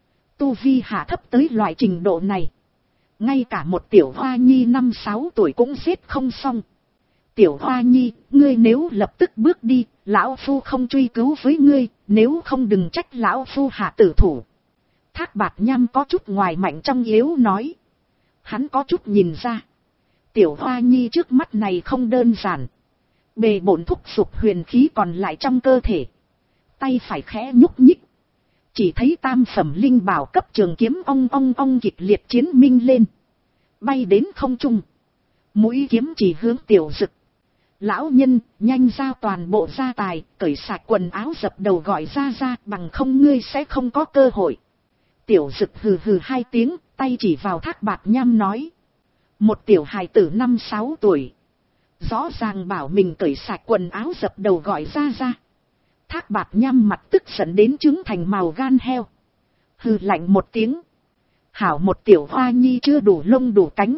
tu vi hạ thấp tới loại trình độ này, ngay cả một tiểu hoa nhi năm sáu tuổi cũng giết không xong. Tiểu Hoa Nhi, ngươi nếu lập tức bước đi, lão phu không truy cứu với ngươi, nếu không đừng trách lão phu hạ tử thủ. Thác Bạt Nham có chút ngoài mạnh trong yếu nói. Hắn có chút nhìn ra. Tiểu Hoa Nhi trước mắt này không đơn giản. Bề bổn thúc giục huyền khí còn lại trong cơ thể. Tay phải khẽ nhúc nhích. Chỉ thấy tam phẩm linh bảo cấp trường kiếm ong ong ong kịch liệt chiến minh lên. Bay đến không trung. Mũi kiếm chỉ hướng Tiểu Dực. Lão nhân, nhanh giao toàn bộ gia tài, cởi sạch quần áo dập đầu gọi ra ra, bằng không ngươi sẽ không có cơ hội. Tiểu Dực hừ hừ hai tiếng, tay chỉ vào Thác Bạt Nham nói. Một tiểu hài tử năm sáu tuổi. Rõ ràng bảo mình cởi sạch quần áo dập đầu gọi ra ra. Thác Bạt Nham mặt tức giận đến trứng thành màu gan heo. Hừ lạnh một tiếng. Hảo một tiểu hoa nhi chưa đủ lông đủ cánh.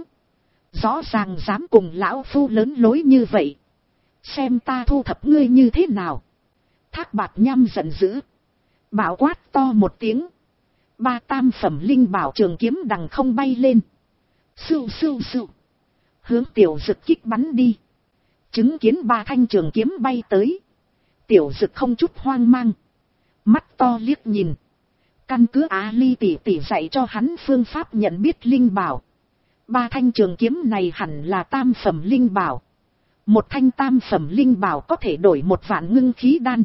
Rõ ràng dám cùng lão phu lớn lối như vậy. Xem ta thu thập ngươi như thế nào. Thác Bạt Nham giận dữ. Bảo quát to một tiếng. Ba tam phẩm linh bảo trường kiếm đằng không bay lên. Sưu sưu sưu. Hướng Tiểu Dực kích bắn đi. Chứng kiến ba thanh trường kiếm bay tới. Tiểu Dực không chút hoang mang. Mắt to liếc nhìn. Căn cứ Á Ly tỷ tỷ dạy cho hắn phương pháp nhận biết linh bảo. Ba thanh trường kiếm này hẳn là tam phẩm linh bảo. Một thanh tam phẩm linh bảo có thể đổi một vạn ngưng khí đan.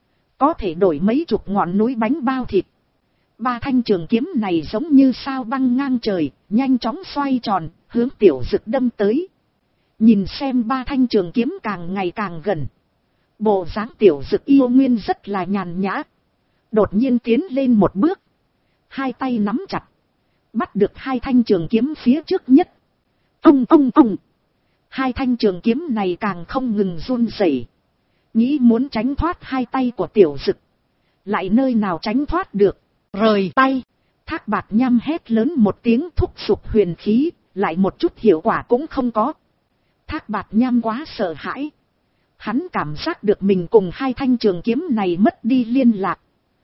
Có thể đổi mấy chục ngọn núi bánh bao thịt. Ba thanh trường kiếm này giống như sao băng ngang trời, nhanh chóng xoay tròn, hướng Tiểu Dực đâm tới. Nhìn xem ba thanh trường kiếm càng ngày càng gần. Bộ dáng Tiểu Dực yêu nguyên rất là nhàn nhã. Đột nhiên tiến lên một bước. Hai tay nắm chặt. Bắt được hai thanh trường kiếm phía trước nhất. Ông ông ông. Hai thanh trường kiếm này càng không ngừng run rẩy. Nghĩ muốn tránh thoát hai tay của Tiểu Dực. Lại nơi nào tránh thoát được. Rời tay. Thác Bạt Nham hét lớn một tiếng thúc giục huyền khí. Lại một chút hiệu quả cũng không có. Thác Bạt Nham quá sợ hãi. Hắn cảm giác được mình cùng hai thanh trường kiếm này mất đi liên lạc.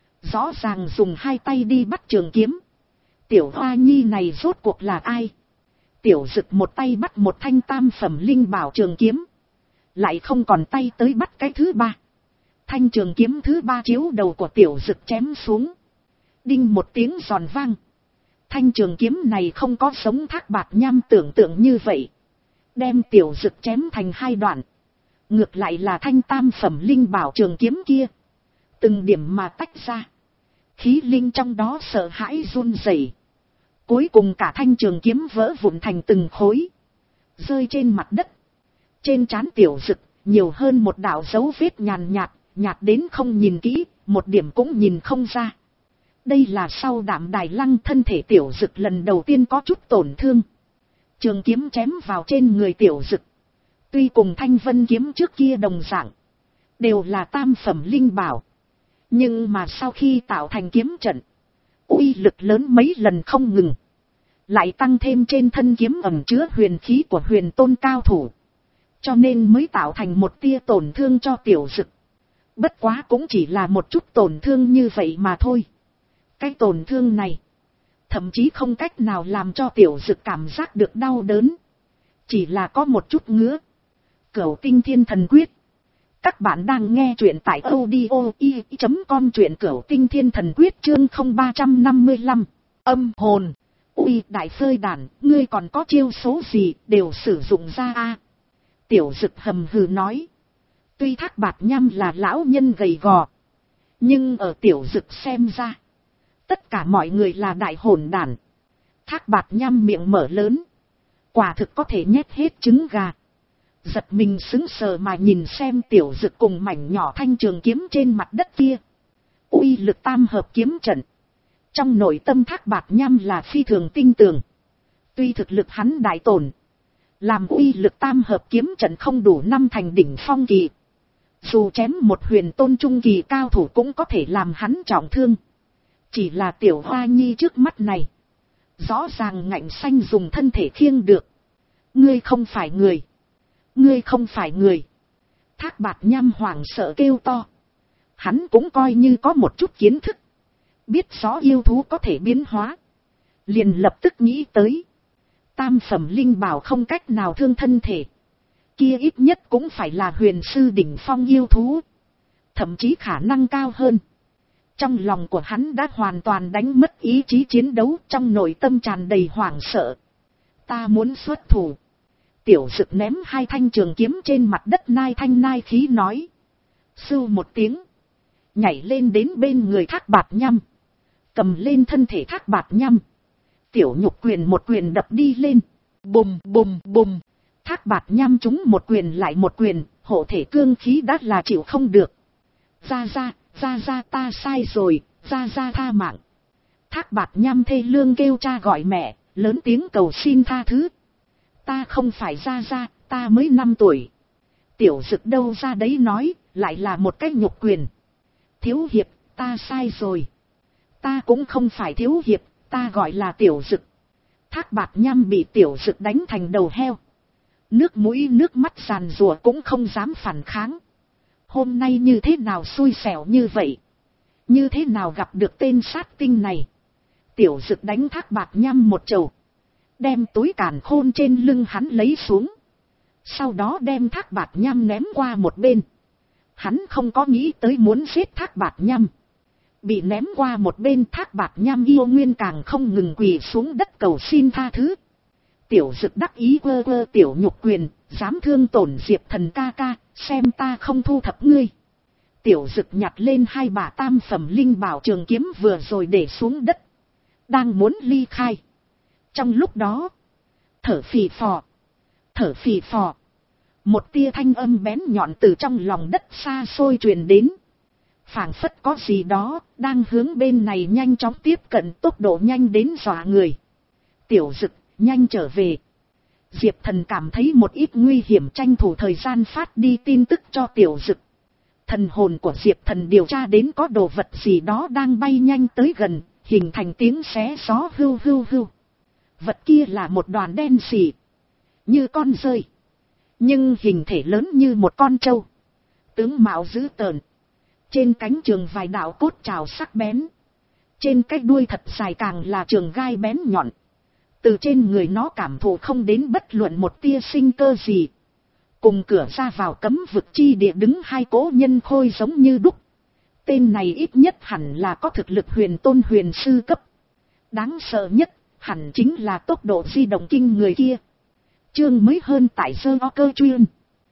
Rõ ràng dùng hai tay đi bắt trường kiếm. Tiểu hoa nhi này rốt cuộc là ai? Tiểu Dực một tay bắt một thanh tam phẩm linh bảo trường kiếm. Lại không còn tay tới bắt cái thứ ba. Thanh trường kiếm thứ ba chiếu đầu của Tiểu Dực chém xuống. Đinh một tiếng giòn vang. Thanh trường kiếm này không có giống Thác Bạt Nham tưởng tượng như vậy. Đem Tiểu Dực chém thành hai đoạn. Ngược lại là thanh tam phẩm linh bảo trường kiếm kia. Từng điểm mà tách ra. Khí linh trong đó sợ hãi run rẩy. Cuối cùng cả thanh trường kiếm vỡ vụn thành từng khối. Rơi trên mặt đất. Trên trán Tiểu Dực nhiều hơn một đạo dấu vết nhàn nhạt. Nhạt đến không nhìn kỹ. Một điểm cũng nhìn không ra. Đây là sau Đạm Đài Lăng thân thể Tiểu Dực lần đầu tiên có chút tổn thương. Trường kiếm chém vào trên người Tiểu Dực. Tuy cùng Thanh Vân kiếm trước kia đồng dạng. Đều là tam phẩm linh bảo. Nhưng mà sau khi tạo thành kiếm trận. Uy lực lớn mấy lần không ngừng. Lại tăng thêm trên thân kiếm ẩn chứa huyền khí của huyền tôn cao thủ. Cho nên mới tạo thành một tia tổn thương cho Tiểu Dực. Bất quá cũng chỉ là một chút tổn thương như vậy mà thôi. Cái tổn thương này. Thậm chí không cách nào làm cho Tiểu Dực cảm giác được đau đớn. Chỉ là có một chút ngứa. Cửu Tinh Thiên Thần Quyết. Các bạn đang nghe truyện tại audio i chấm com truyện Cửu Tinh Thiên Thần Quyết chương không ba năm lăm. Âm hồn. Ui đại phơi đàn, ngươi còn có chiêu số gì đều sử dụng ra a. Tiểu Dực hầm hừ nói. Tuy Thác Bạt Nham là lão nhân gầy gò. Nhưng ở Tiểu Dực xem ra. Tất cả mọi người là đại hồn đàn. Thác Bạt Nham miệng mở lớn. Quả thực có thể nhét hết trứng gà. Giật mình sững sờ mà nhìn xem Tiểu Dực cùng mảnh nhỏ thanh trường kiếm trên mặt đất kia. Uy lực tam hợp kiếm trận. Trong nội tâm Thác Bạt Nham là phi thường tinh tường. Tuy thực lực hắn đại tổn. Làm uy lực tam hợp kiếm trận không đủ năm thành đỉnh phong kỳ. Dù chém một huyền tôn trung kỳ cao thủ cũng có thể làm hắn trọng thương. Chỉ là Tiểu Hoa Nhi trước mắt này. Rõ ràng ngạnh xanh dùng thân thể khiêng được. Ngươi không phải người. Ngươi không phải người. Thác Bạt Nham hoảng sợ kêu to. Hắn cũng coi như có một chút kiến thức. Biết rõ yêu thú có thể biến hóa. Liền lập tức nghĩ tới. Tam phẩm linh bảo không cách nào thương thân thể. Kia ít nhất cũng phải là huyền sư đỉnh phong yêu thú. Thậm chí khả năng cao hơn. Trong lòng của hắn đã hoàn toàn đánh mất ý chí chiến đấu, trong nội tâm tràn đầy hoảng sợ. Ta muốn xuất thủ. Tiểu Dực ném hai thanh trường kiếm trên mặt đất nai thanh nai khí nói. Sưu một tiếng. Nhảy lên đến bên người Thác Bạt Nham. Cầm lên thân thể Thác Bạt Nham. Tiểu Nhục quyền một quyền đập đi lên. Bùm bùm bùm. Thác Bạt Nham chúng một quyền lại một quyền, hộ thể cương khí đã là chịu không được. Ra ra, ra ra ta sai rồi, ra ra tha mạng. Thác Bạt Nham thê lương kêu cha gọi mẹ, lớn tiếng cầu xin tha thứ. Ta không phải ra ra, ta mới năm tuổi. Tiểu Dực đâu ra đấy nói, lại là một cái nhục quyền. Thiếu hiệp, ta sai rồi. Ta cũng không phải thiếu hiệp, ta gọi là Tiểu Dực. Thác Bạt Nham bị Tiểu Dực đánh thành đầu heo. Nước mũi nước mắt giàn rùa cũng không dám phản kháng. Hôm nay như thế nào xui xẻo như vậy? Như thế nào gặp được tên sát tinh này? Tiểu Dực đánh Thác Bạt Nham một chầu, đem túi càn khôn trên lưng hắn lấy xuống. Sau đó đem Thác Bạt Nham ném qua một bên. Hắn không có nghĩ tới muốn giết Thác Bạt Nham. Bị ném qua một bên, Thác Bạt Nham yêu nguyên càng không ngừng quỳ xuống đất cầu xin tha thứ. Tiểu Dực đắc ý quơ quơ tiểu nhục quyền, dám thương tổn Diệp Thần ca ca, xem ta không thu thập ngươi. Tiểu Dực nhặt lên hai bả tam phẩm linh bảo trường kiếm vừa rồi để xuống đất, đang muốn ly khai. Trong lúc đó, thở phì phò, thở phì phò, một tia thanh âm bén nhọn từ trong lòng đất xa xôi truyền đến. Phảng phất có gì đó đang hướng bên này nhanh chóng tiếp cận, tốc độ nhanh đến dọa người. Tiểu Dực, nhanh trở về. Diệp Thần cảm thấy một ít nguy hiểm, tranh thủ thời gian phát đi tin tức cho Tiểu Dực. Thần hồn của Diệp Thần điều tra đến có đồ vật gì đó đang bay nhanh tới gần, hình thành tiếng xé gió hưu hưu hưu. Vật kia là một đoàn đen xì, như con rơi, nhưng hình thể lớn như một con trâu. Tướng mạo dữ tợn, trên cánh trường vài đạo cốt trào sắc bén, trên cái đuôi thật dài càng là trường gai bén nhọn. Từ trên người nó cảm thụ không đến bất luận một tia sinh cơ gì. Cùng cửa ra vào cấm vực chi địa đứng hai cỗ nhân khôi giống như đúc. Tên này ít nhất hẳn là có thực lực huyền tôn huyền sư cấp. Đáng sợ nhất hẳn chính là tốc độ di động kinh người kia. Chương mới hơn tại sơ o cơ chuyên.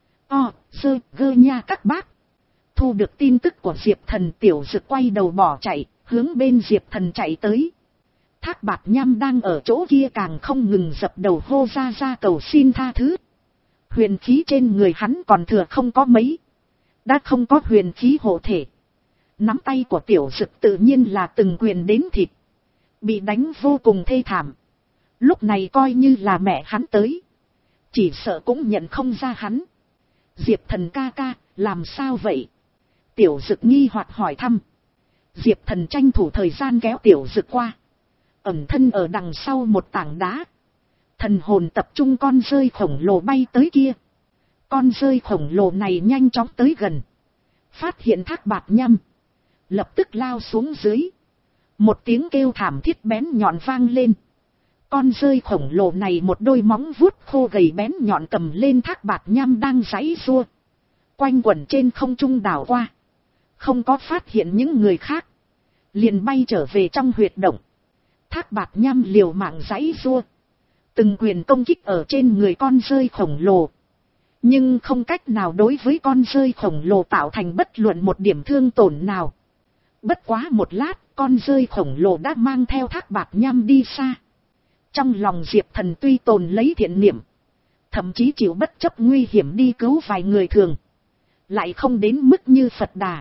O, sơ, gơ nha các bác. Thu được tin tức của Diệp Thần, Tiểu Dực quay đầu bỏ chạy, hướng bên Diệp Thần chạy tới. Thác Bạt Nham đang ở chỗ kia càng không ngừng dập đầu hô ra ra cầu xin tha thứ. Huyền khí trên người hắn còn thừa không có mấy, đã không có huyền khí hộ thể. Nắm tay của Tiểu Dực tự nhiên là từng quyền đến thịt, bị đánh vô cùng thê thảm. Lúc này coi như là mẹ hắn tới, chỉ sợ cũng nhận không ra hắn. Diệp Thần ca ca, làm sao vậy? Tiểu Dực nghi hoặc hỏi thăm. Diệp Thần tranh thủ thời gian kéo Tiểu Dực qua, ẩn thân ở đằng sau một tảng đá. Thần hồn tập trung con rơi khổng lồ bay tới kia. Con rơi khổng lồ này nhanh chóng tới gần, phát hiện Thác Bạt Nham, lập tức lao xuống dưới. Một tiếng kêu thảm thiết bén nhọn vang lên. Con rơi khổng lồ này một đôi móng vuốt khô gầy bén nhọn cầm lên Thác Bạt Nham đang giãy giụa, quanh quẩn trên không trung đảo qua, không có phát hiện những người khác, liền bay trở về trong huyệt động. Thác Bạt Nham liều mạng giãy giụa, từng quyền công kích ở trên người con rơi khổng lồ, nhưng không cách nào đối với con rơi khổng lồ tạo thành bất luận một điểm thương tổn nào. Bất quá một lát, con rơi khổng lồ đã mang theo Thác Bạt Nham đi xa. Trong lòng Diệp Thần tuy tồn lấy thiện niệm, thậm chí chịu bất chấp nguy hiểm đi cứu vài người thường, lại không đến mức như Phật Đà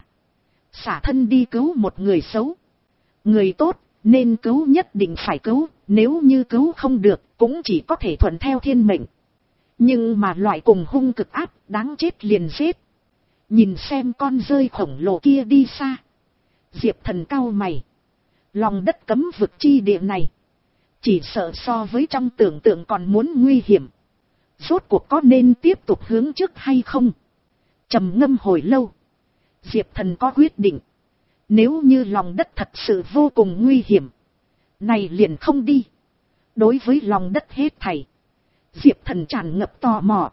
xả thân đi cứu một người xấu. Người tốt nên cứu nhất định phải cứu, nếu như cứu không được cũng chỉ có thể thuận theo thiên mệnh. Nhưng mà loại cùng hung cực áp, đáng chết liền giết. Nhìn xem con rơi khổng lồ kia đi xa, Diệp Thần cau mày. Lòng đất cấm vực chi địa này, chỉ sợ so với trong tưởng tượng còn muốn nguy hiểm. Rốt cuộc có nên tiếp tục hướng trước hay không? Trầm ngâm hồi lâu, Diệp Thần có quyết định. Nếu như lòng đất thật sự vô cùng nguy hiểm, này liền không đi. Đối với lòng đất hết thảy, Diệp Thần tràn ngập tò mò.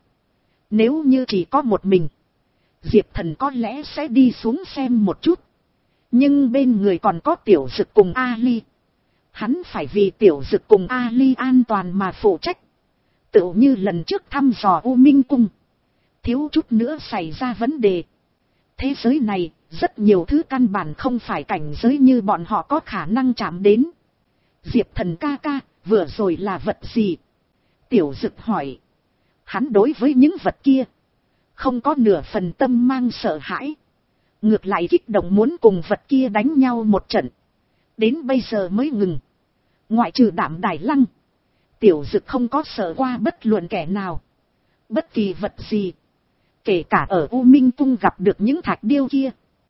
Nếu như chỉ có một mình, Diệp Thần có lẽ sẽ đi xuống xem một chút. Nhưng bên người còn có Tiểu Dực cùng Ali. Hắn phải vì Tiểu Dực cùng Ali an toàn mà phụ trách. Tựu như lần trước thăm dò U Minh Cung, thiếu chút nữa xảy ra vấn đề. Thế giới này, rất nhiều thứ căn bản không phải cảnh giới như bọn họ có khả năng chạm đến. Diệp Thần ca ca, vừa rồi là vật gì? Tiểu Dực hỏi. Hắn đối với những vật kia, không có nửa phần tâm mang sợ hãi. Ngược lại kích động muốn cùng vật kia đánh nhau một trận. Đến bây giờ mới ngừng. Ngoại trừ Đạm Đài Lăng, Tiểu Dực không có sợ qua bất luận kẻ nào. Bất kỳ vật gì. Kể cả ở U Minh Cung gặp được những thạch điêu kia.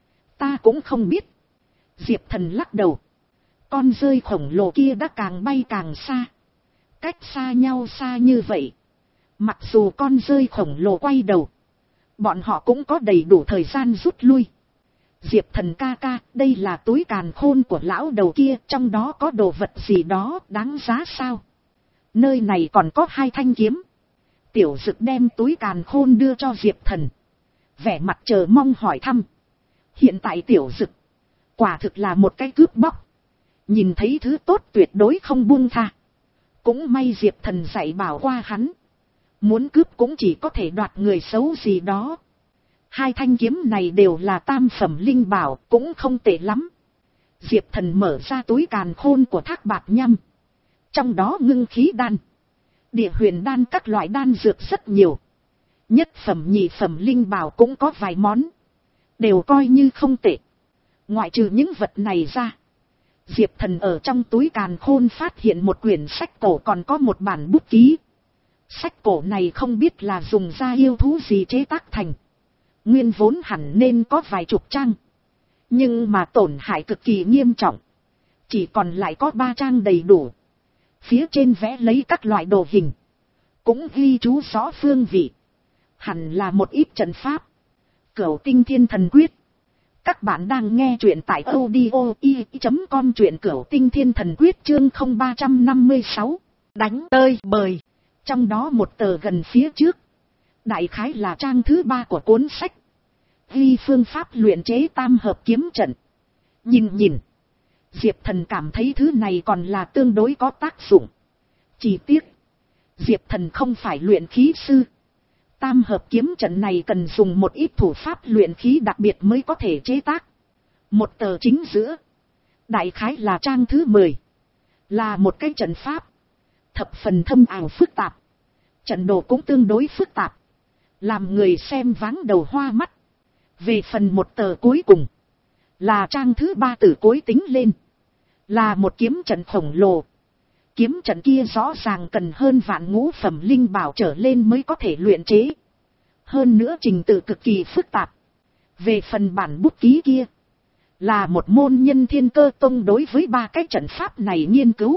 Ta cũng không biết. Diệp Thần lắc đầu. Con rơi khổng lồ kia đã càng bay càng xa. Cách xa nhau xa như vậy. Mặc dù con rơi khổng lồ quay đầu, bọn họ cũng có đầy đủ thời gian rút lui. Diệp Thần ca ca, đây là túi càn khôn của lão đầu kia, trong đó có đồ vật gì đó đáng giá sao? Nơi này còn có hai thanh kiếm. Tiểu Dực đem túi càn khôn đưa cho Diệp Thần, vẻ mặt chờ mong hỏi thăm. Hiện tại Tiểu Dực quả thực là một cái cướp bóc, nhìn thấy thứ tốt tuyệt đối không buông tha. Cũng may Diệp Thần dạy bảo qua hắn, muốn cướp cũng chỉ có thể đoạt người xấu gì đó. Hai thanh kiếm này đều là tam phẩm linh bảo, cũng không tệ lắm. Diệp Thần mở ra túi càn khôn của Thác Bạt Nhăm. Trong đó ngưng khí đan, địa huyền đan, các loại đan dược rất nhiều. Nhất phẩm nhị phẩm linh bảo cũng có vài món, đều coi như không tệ. Ngoại trừ những vật này ra, Diệp Thần ở trong túi càn khôn phát hiện một quyển sách cổ, còn có một bản bút ký. Sách cổ này không biết là dùng da yêu thú gì chế tác thành. Nguyên vốn hẳn nên có vài chục trang, nhưng mà tổn hại cực kỳ nghiêm trọng, chỉ còn lại có ba trang đầy đủ. Phía trên vẽ lấy các loại đồ hình, cũng ghi chú rõ phương vị, hẳn là một ít trận pháp. Cửu Tinh Thiên Thần Quyết. Các bạn đang nghe truyện tại audio i chấm com, truyện Cửu Tinh Thiên Thần Quyết chương không ba trăm năm mươi sáu. Đánh tơi bời. Trong đó một tờ gần phía trước, đại khái là trang thứ ba của cuốn sách, ghi phương pháp luyện chế tam hợp kiếm trận. Nhìn nhìn, Diệp Thần cảm thấy thứ này còn là tương đối có tác dụng. Chỉ tiếc, Diệp Thần không phải luyện khí sư. Tam hợp kiếm trận này cần dùng một ít thủ pháp luyện khí đặc biệt mới có thể chế tác. Một tờ chính giữa, đại khái là trang thứ mười, là một cái trận pháp, thập phần thâm ảo phức tạp. Trận đồ cũng tương đối phức tạp, làm người xem váng đầu hoa mắt. Về phần một tờ cuối cùng, là trang thứ ba từ cuối tính lên, là một kiếm trận khổng lồ. Kiếm trận kia rõ ràng cần hơn vạn ngũ phẩm linh bảo trở lên mới có thể luyện chế. Hơn nữa trình tự cực kỳ phức tạp. Về phần bản bút ký kia, là một môn nhân Thiên Cơ Tông đối với ba cái trận pháp này nghiên cứu.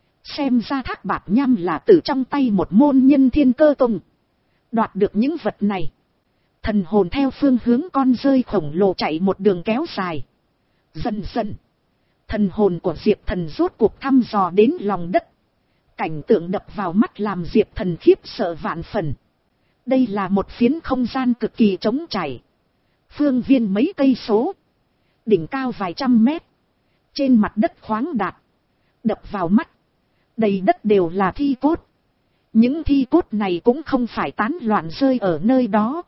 Xem ra Thác Bạt Nhăm là từ trong tay một môn nhân Thiên Cơ Tông đoạt được những vật này. Thần hồn theo phương hướng con rơi khổng lồ chạy một đường kéo dài. Dần dần, thần hồn của Diệp Thần rốt cuộc thăm dò đến lòng đất. Cảnh tượng đập vào mắt làm Diệp Thần khiếp sợ vạn phần. Đây là một phiến không gian cực kỳ trống trải, phương viên mấy cây số, đỉnh cao vài trăm mét, trên mặt đất khoáng đạt. Đập vào mắt, đầy đất đều là thi cốt. Những thi cốt này cũng không phải tán loạn rơi ở nơi đó,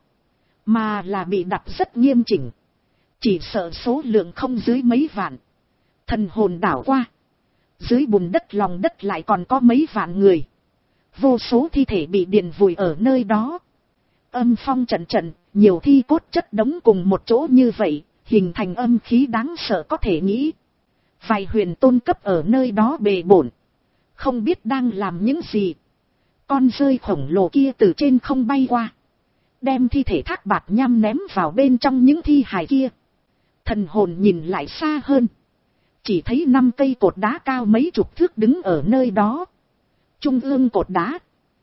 mà là bị đặt rất nghiêm chỉnh, chỉ sợ số lượng không dưới mấy vạn. Thần hồn đảo qua, dưới bùn đất lòng đất lại còn có mấy vạn người. Vô số thi thể bị điện vùi ở nơi đó. Âm phong trận trận, nhiều thi cốt chất đống cùng một chỗ như vậy, hình thành âm khí đáng sợ có thể nghĩ. Vài huyền tôn cấp ở nơi đó bề bổn, không biết đang làm những gì. Con rơi khổng lồ kia từ trên không bay qua, đem thi thể Thác Bạt Nhăm ném vào bên trong những thi hài kia. Thần hồn nhìn lại xa hơn, chỉ thấy năm cây cột đá cao mấy chục thước đứng ở nơi đó. Trung ương cột đá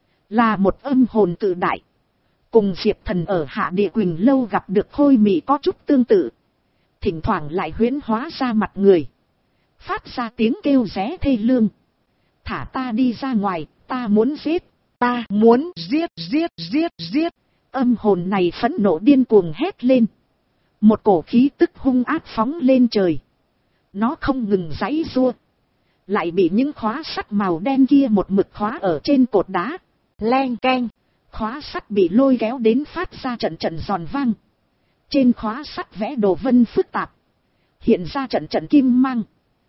là một âm hồn cự đại, cùng Diệp Thần ở Hạ Địa Quỳnh Lâu gặp được Khôi Mị có chút tương tự. Thỉnh thoảng lại huyễn hóa ra mặt người, phát ra tiếng kêu ré thê lương. Thả ta đi ra ngoài, ta muốn giết, ta muốn giết giết giết giết. Âm hồn này phẫn nộ điên cuồng hét lên, một cổ khí tức hung ác phóng lên trời. Nó không ngừng giãy giụa, lại bị những khóa sắt màu đen kia một mực khóa ở trên cột đá. Leng keng, khóa sắt bị lôi kéo đến phát ra trận trận giòn vang. Trên khóa sắt vẽ đồ vân phức tạp, hiện ra trận trận kim mang,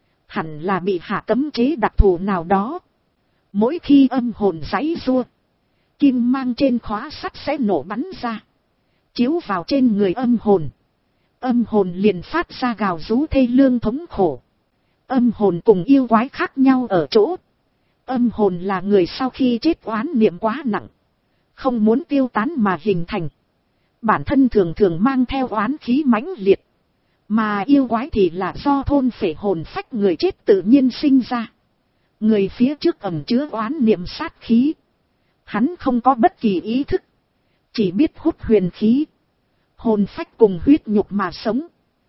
hẳn là bị hạ cấm chế đặc thù nào đó. Mỗi khi âm hồn giãy giụa, Kim mang trên khóa sắt sẽ nổ bắn ra, chiếu vào trên người âm hồn. Âm hồn liền phát ra gào rú thê lương thống khổ. Âm hồn cùng yêu quái khác nhau ở chỗ, âm hồn là người sau khi chết oán niệm quá nặng, không muốn tiêu tán mà hình thành. Bản thân thường thường mang theo oán khí mãnh liệt. Mà yêu quái thì là do thôn phệ hồn phách người chết tự nhiên sinh ra. Người phía trước ẩn chứa oán niệm sát khí. Hắn không có bất kỳ ý thức, chỉ biết hút huyền khí. Hồn phách cùng huyết nhục mà sống.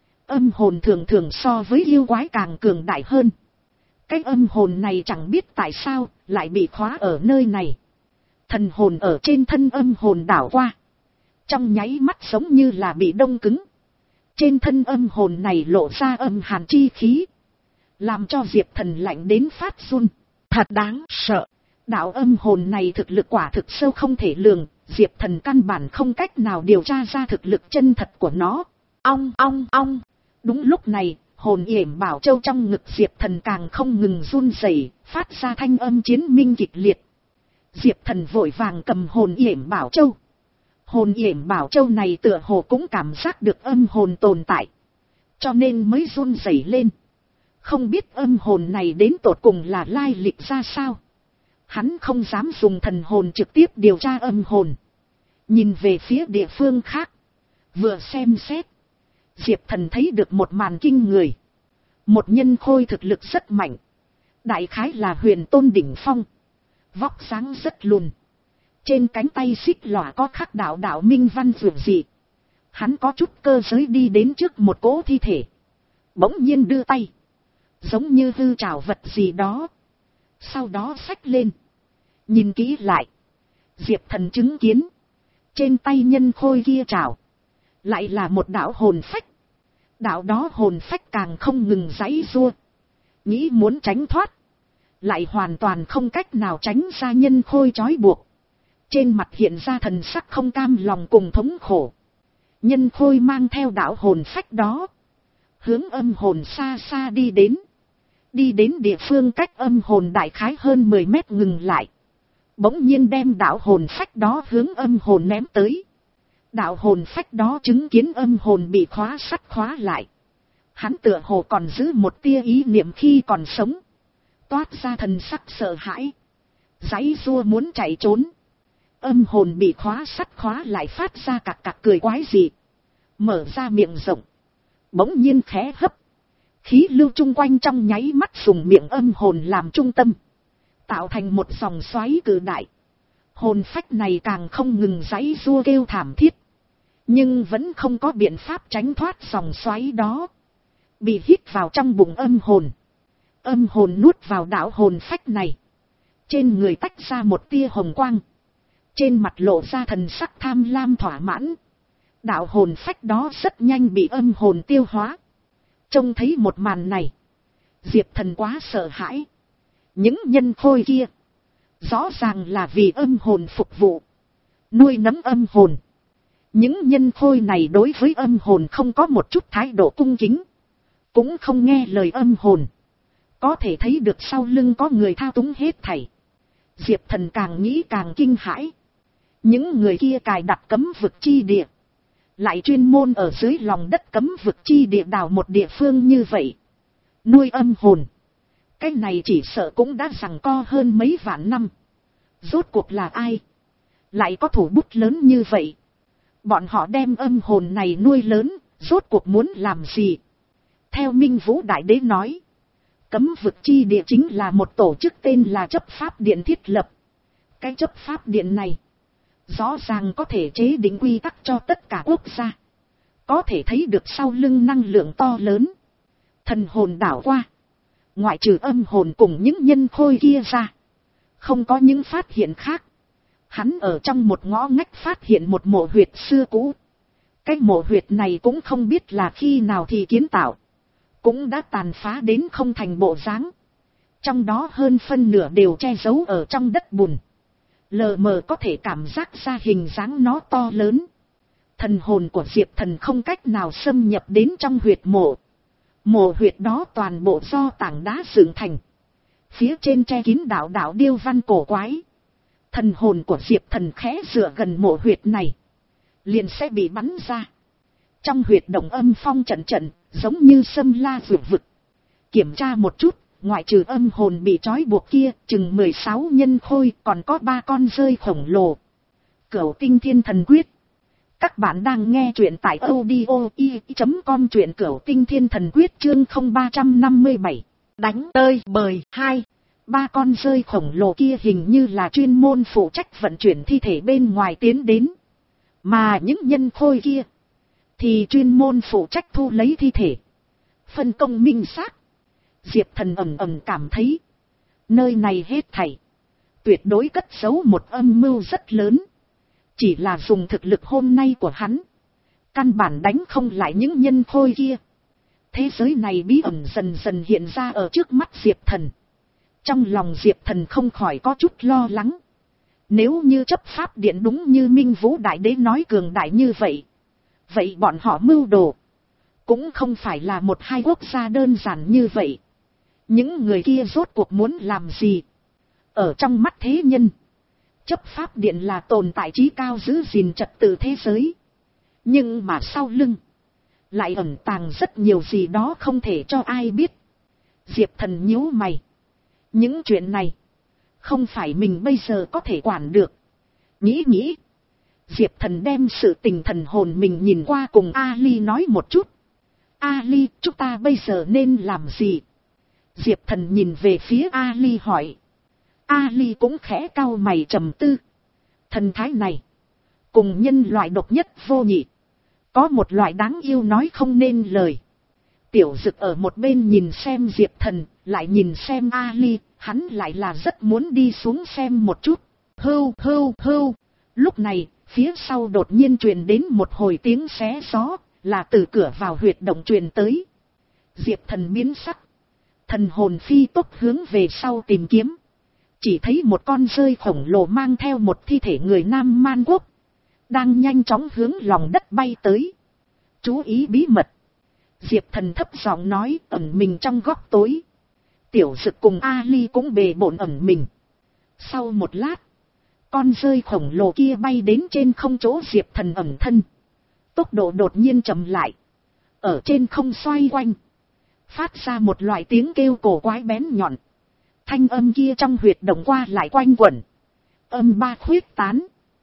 Âm hồn thường thường so với yêu quái càng cường đại hơn. Cái âm hồn này chẳng biết tại sao lại bị khóa ở nơi này. Thần hồn ở trên thân âm hồn đảo qua, trong nháy mắt giống như là bị đông cứng. Trên thân âm hồn này lộ ra âm hàn chi khí, làm cho Diệp Thần lạnh đến phát run. Thật đáng sợ. Đạo âm hồn này thực lực quả thực sâu không thể lường. Diệp Thần căn bản không cách nào điều tra ra thực lực chân thật của nó. Ong ong ong. Đúng lúc này, hồn yểm bảo châu trong ngực Diệp Thần càng không ngừng run rẩy, phát ra thanh âm chiến minh kịch liệt. Diệp Thần vội vàng cầm hồn yểm bảo châu. Hồn yểm bảo châu này tựa hồ cũng cảm giác được âm hồn tồn tại, cho nên mới run rẩy lên. Không biết âm hồn này đến tột cùng là lai lịch ra sao. Hắn không dám dùng thần hồn trực tiếp điều tra âm hồn. Nhìn về phía địa phương khác, vừa xem xét, Diệp Thần thấy được một màn kinh người. Một nhân khôi thực lực rất mạnh, đại khái là huyền tôn đỉnh phong, vóc dáng rất lùn. Trên cánh tay xích lỏa có khắc đạo đạo minh văn vượt dị. Hắn có chút cơ giới đi đến trước một cỗ thi thể, bỗng nhiên đưa tay, giống như hư trảo vật gì đó. Sau đó xách lên, nhìn kỹ lại, Diệp Thần chứng kiến trên tay nhân khôi kia trảo lại là một đạo hồn phách. Đạo đó hồn phách càng không ngừng giãy giụa, nghĩ muốn tránh thoát, lại hoàn toàn không cách nào tránh ra nhân khôi trói buộc. Trên mặt hiện ra thần sắc không cam lòng cùng thống khổ. Nhân khôi mang theo đạo hồn phách đó, hướng âm hồn xa xa đi đến. Đi đến địa phương cách âm hồn đại khái hơn mười mét ngừng lại. Bỗng nhiên đem đạo hồn phách đó hướng âm hồn ném tới. Đạo hồn phách đó chứng kiến âm hồn bị khóa sắt khóa lại. Hắn tựa hồ còn giữ một tia ý niệm khi còn sống, toát ra thần sắc sợ hãi, giãy giụa muốn chạy trốn. Âm hồn bị khóa sắt khóa lại phát ra cặc cặc cười quái dị, mở ra miệng rộng, bỗng nhiên khẽ hấp. Khí lưu chung quanh trong nháy mắt dùng miệng âm hồn làm trung tâm, tạo thành một dòng xoáy cự đại. Hồn phách này càng không ngừng giãy giụa kêu thảm thiết, nhưng vẫn không có biện pháp tránh thoát dòng xoáy đó, bị hít vào trong bụng âm hồn. Âm hồn nuốt vào đạo hồn phách này, trên người tách ra một tia hồng quang, trên mặt lộ ra thần sắc tham lam thỏa mãn. Đạo hồn phách đó rất nhanh bị âm hồn tiêu hóa. Trông thấy một màn này, Diệp Thần quá sợ hãi. Những nhân khôi kia rõ ràng là vì âm hồn phục vụ, nuôi nấng âm hồn. Những nhân khôi này đối với âm hồn không có một chút thái độ cung kính, cũng không nghe lời âm hồn. Có thể thấy được sau lưng có người thao túng hết thảy. Diệp Thần càng nghĩ càng kinh hãi. Những người kia cài đặt cấm vực chi địa, lại chuyên môn ở dưới lòng đất cấm vực chi địa đào một địa phương như vậy, nuôi âm hồn. Cái này chỉ sợ cũng đã giằng co hơn mấy vạn năm. Rốt cuộc là ai lại có thủ bút lớn như vậy? Bọn họ đem âm hồn này nuôi lớn, rốt cuộc muốn làm gì? Theo Minh Vũ Đại Đế nói, cấm vực chi địa chính là một tổ chức tên là chấp pháp điện thiết lập. Cái chấp pháp điện này rõ ràng có thể chế định quy tắc cho tất cả quốc gia, có thể thấy được sau lưng năng lượng to lớn. Thần hồn đảo qua, ngoại trừ âm hồn cùng những nhân khôi kia ra, không có những phát hiện khác. Hắn ở trong một ngõ ngách phát hiện một mộ huyệt xưa cũ. Cái mộ huyệt này cũng không biết là khi nào thì kiến tạo, cũng đã tàn phá đến không thành bộ dáng. Trong đó hơn phân nửa đều che giấu ở trong đất bùn, lờ mờ có thể cảm giác ra hình dáng nó to lớn. Thần hồn của Diệp Thần không cách nào xâm nhập đến trong huyệt mộ. Mộ huyệt đó toàn bộ do tảng đá dựng thành, phía trên che kín đạo đạo điêu văn cổ quái. Thần hồn của Diệp Thần khẽ dựa gần mộ huyệt này, liền sẽ bị bắn ra. Trong huyệt động âm phong trận trận, giống như sâm la vượt vực. Kiểm tra một chút, ngoại trừ âm hồn bị trói buộc kia, chừng mười sáu nhân khôi, còn có ba con rơi khổng lồ. Cửu Tinh Thiên Thần Quyết. Các bạn đang nghe truyện tại audio i chấm com, truyện Cửu Tinh Thiên Thần Quyết chương không ba trăm năm mươi bảy. Đánh tơi bời. Hai. Ba con rơi khổng lồ kia hình như là chuyên môn phụ trách vận chuyển thi thể bên ngoài tiến đến. Mà những nhân khôi kia thì chuyên môn phụ trách thu lấy thi thể. Phân công minh xác. Diệp Thần ầm ầm cảm thấy, nơi này hết thảy tuyệt đối cất giấu một âm mưu rất lớn. Chỉ là dùng thực lực hôm nay của hắn, căn bản đánh không lại những nhân khôi kia. Thế giới này bí ẩn dần dần hiện ra ở trước mắt Diệp Thần. Trong lòng Diệp Thần không khỏi có chút lo lắng. Nếu như chấp pháp điện đúng như Minh Vũ Đại Đế nói cường đại như vậy, vậy bọn họ mưu đồ cũng không phải là một hai quốc gia đơn giản như vậy. Những người kia rốt cuộc muốn làm gì? Ở trong mắt thế nhân, chấp pháp điện là tồn tại trí cao giữ gìn trật tự thế giới. Nhưng mà sau lưng lại ẩn tàng rất nhiều gì đó không thể cho ai biết. Diệp Thần nhíu mày. Những chuyện này không phải mình bây giờ có thể quản được. Nghĩ nghĩ, Diệp Thần đem sự tình thần hồn mình nhìn qua cùng Ali nói một chút. Ali, chúng ta bây giờ nên làm gì? Diệp Thần nhìn về phía Ali hỏi. Ali cũng khẽ cau mày trầm tư. Thần thái này cùng nhân loại độc nhất vô nhị, có một loại đáng yêu nói không nên lời. Tiểu Dực ở một bên nhìn xem Diệp Thần, lại nhìn xem Ali, hắn lại là rất muốn đi xuống xem một chút. Hưu hưu hưu. Lúc này, phía sau đột nhiên truyền đến một hồi tiếng xé gió, là từ cửa vào huyệt động truyền tới. Diệp Thần biến sắc, thần hồn phi tốc hướng về sau tìm kiếm. Chỉ thấy một con rơi khổng lồ mang theo một thi thể người Nam Man Quốc, đang nhanh chóng hướng lòng đất bay tới. Chú ý bí mật. Diệp Thần thấp giọng nói, ẩn mình trong góc tối. Tiểu Dực cùng Ali cũng bề bộn ẩn mình. Sau một lát, con rơi khổng lồ kia bay đến trên không chỗ Diệp Thần ẩn thân. Tốc độ đột nhiên chậm lại, ở trên không xoay quanh, phát ra một loại tiếng kêu cổ quái bén nhọn. Thanh âm kia trong huyệt động qua lại quanh quẩn, âm ba khuyết tán.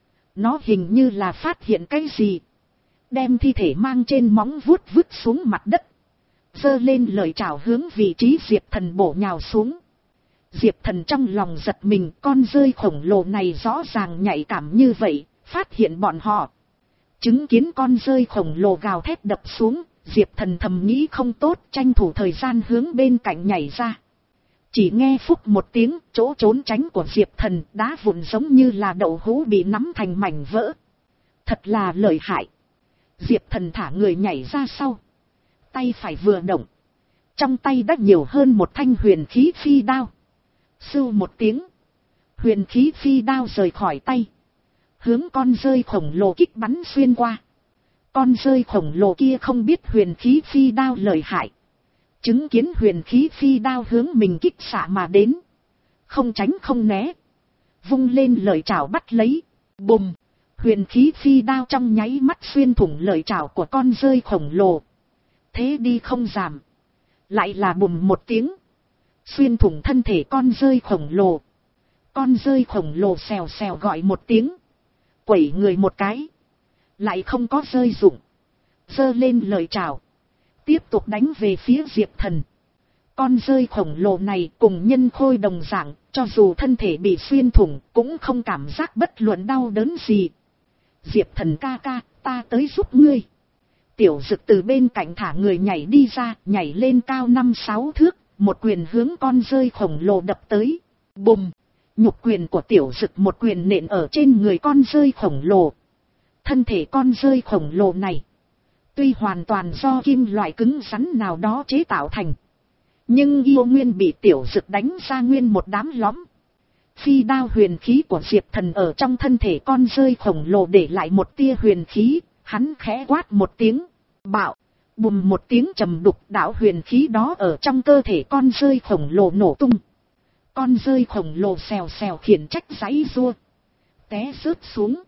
Nó hình như là phát hiện cái gì, đem thi thể mang trên móng vuốt vứt xuống mặt đất, giơ lên lời chào hướng vị trí Diệp Thần bổ nhào xuống. Diệp Thần trong lòng giật mình, con rơi khổng lồ này rõ ràng nhạy cảm như vậy, phát hiện bọn họ. Chứng kiến con rơi khổng lồ gào thét đập xuống, Diệp Thần thầm nghĩ không tốt, tranh thủ thời gian hướng bên cạnh nhảy ra. Chỉ nghe phúc một tiếng, chỗ trốn tránh của Diệp Thần đá vụn giống như là đậu hũ bị nắm thành mảnh vỡ. Thật là lợi hại. Diệp Thần thả người nhảy ra sau, tay phải vừa động, trong tay đã nhiều hơn một thanh huyền khí phi đao. Sưu một tiếng, huyền khí phi đao rời khỏi tay, hướng con rơi khổng lồ kích bắn xuyên qua. Con rơi khổng lồ kia không biết huyền khí phi đao lợi hại, chứng kiến huyền khí phi đao hướng mình kích xạ mà đến, không tránh không né, vung lên lợi chảo bắt lấy. Bùm! Huyền khí phi đao trong nháy mắt xuyên thủng lợi chảo của con rơi khổng lồ. Thế đi không giảm, lại là bùm một tiếng, xuyên thủng thân thể con rơi khổng lồ. Con rơi khổng lồ xèo xèo gọi một tiếng, quẩy người một cái, lại không có rơi dụng, giơ lên lợi chảo, tiếp tục đánh về phía Diệp Thần. Con rơi khổng lồ này cùng nhân khôi đồng dạng, cho dù thân thể bị xuyên thủng cũng không cảm giác bất luận đau đớn gì. Diệp Thần ca ca, ta tới giúp ngươi. Tiểu Dực từ bên cạnh thả người nhảy đi ra, nhảy lên cao năm sáu thước, một quyền hướng con rơi khổng lồ đập tới. Bùm! Nhục quyền của Tiểu Dực một quyền nện ở trên người con rơi khổng lồ. Thân thể con rơi khổng lồ này, tuy hoàn toàn do kim loại cứng rắn nào đó chế tạo thành, nhưng yêu nguyên bị Tiểu Dực đánh ra nguyên một đám lõm. Phi đao huyền khí của Diệp Thần ở trong thân thể con rơi khổng lồ để lại một tia huyền khí, hắn khẽ quát một tiếng, bạo, bùm một tiếng trầm đục, đạo huyền khí đó ở trong cơ thể con rơi khổng lồ nổ tung. Con rơi khổng lồ xèo xèo khiển trách giãy giụa, té rớt xuống,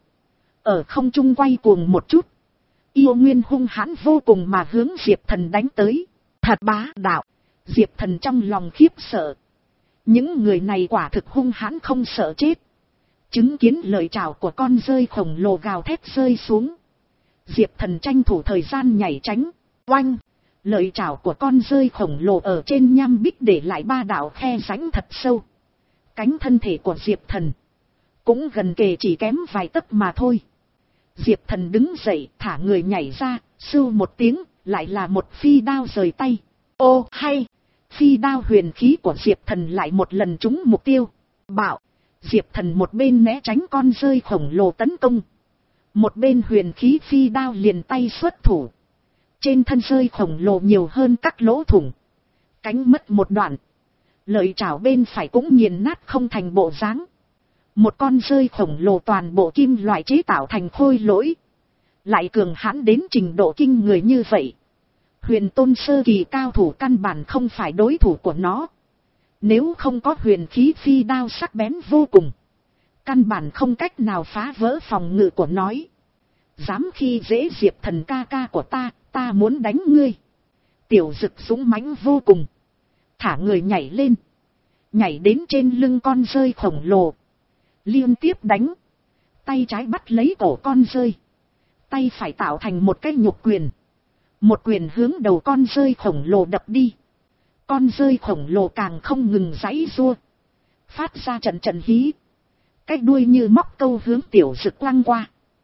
ở không trung quay cuồng một chút, yêu nguyên hung hãn vô cùng mà hướng Diệp Thần đánh tới. Thật bá đạo, Diệp Thần trong lòng khiếp sợ. Những người này quả thực hung hãn không sợ chết. Chứng kiến lợi chảo của con rơi khổng lồ gào thét rơi xuống, Diệp Thần tranh thủ thời gian nhảy tránh. Oanh, lợi chảo của con rơi khổng lồ ở trên nham bích để lại ba đạo khe rãnh thật sâu. Cánh thân thể của Diệp Thần cũng gần kề chỉ kém vài tấc mà thôi. Diệp Thần đứng dậy thả người nhảy ra, sưu một tiếng, lại là một phi đao rời tay. Ô hay, phi đao huyền khí của Diệp Thần lại một lần trúng mục tiêu. Bạo, Diệp Thần một bên né tránh con rơi khổng lồ tấn công, một bên huyền khí phi đao liền tay xuất thủ. Trên thân rơi khổng lồ nhiều hơn các lỗ thủng, cánh mất một đoạn, lợi chảo bên phải cũng nghiền nát không thành bộ dáng. Một con rơi khổng lồ toàn bộ kim loại chế tạo thành khôi lỗi, lại cường hãn đến trình độ kinh người như vậy. Huyền tôn sơ kỳ cao thủ căn bản không phải đối thủ của nó. Nếu không có huyền khí phi đao sắc bén vô cùng, căn bản không cách nào phá vỡ phòng ngự của nó. Dám khi dễ Diệp Thần ca ca của ta, ta muốn đánh ngươi. Tiểu Dực dũng mãnh vô cùng, thả người nhảy lên, nhảy đến trên lưng con rơi khổng lồ, liên tiếp đánh. Tay trái bắt lấy cổ con rơi, tay phải tạo thành một cái nhục quyền, một quyền hướng đầu con rơi khổng lồ đập đi. Con rơi khổng lồ càng không ngừng giãy giụa, phát ra trận trận hí. Cái đuôi như móc câu hướng Tiểu Dực quăng qua.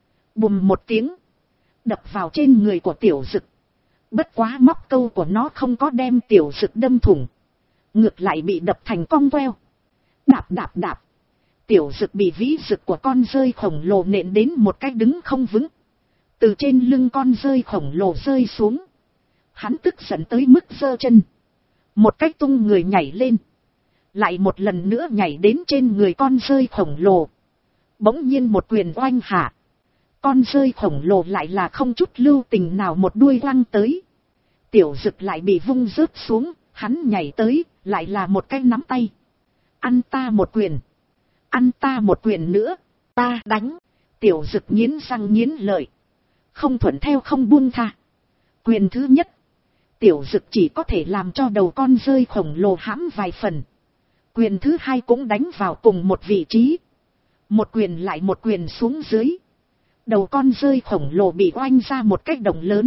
Bùm một tiếng, đập vào trên người của Tiểu Dực. Bất quá móc câu của nó không có đem Tiểu Dực đâm thủng, ngược lại bị đập thành cong queo. Đạp đạp đạp, Tiểu Dực bị vĩ dực của con rơi khổng lồ nện đến một cái đứng không vững, từ trên lưng con rơi khổng lồ rơi xuống. Hắn tức giận tới mức giơ chân, một cái tung người nhảy lên, lại một lần nữa nhảy đến trên người con rơi khổng lồ. Bỗng nhiên một quyền oanh hạ, con rơi khổng lồ lại là không chút lưu tình nào một đuôi quăng tới. Tiểu Dực lại bị vung rớt xuống, hắn nhảy tới, lại là một cái nắm tay. Ăn ta một quyền, ăn ta một quyền nữa, ta đánh. Tiểu Dực nghiến răng nghiến lợi, không thuận theo không buông tha. Quyền thứ nhất, Tiểu Dực chỉ có thể làm cho đầu con rơi khổng lồ hãm vài phần. Quyền thứ hai cũng đánh vào cùng một vị trí, một quyền lại một quyền xuống dưới. Đầu con rơi khổng lồ bị oanh ra một cái động lớn.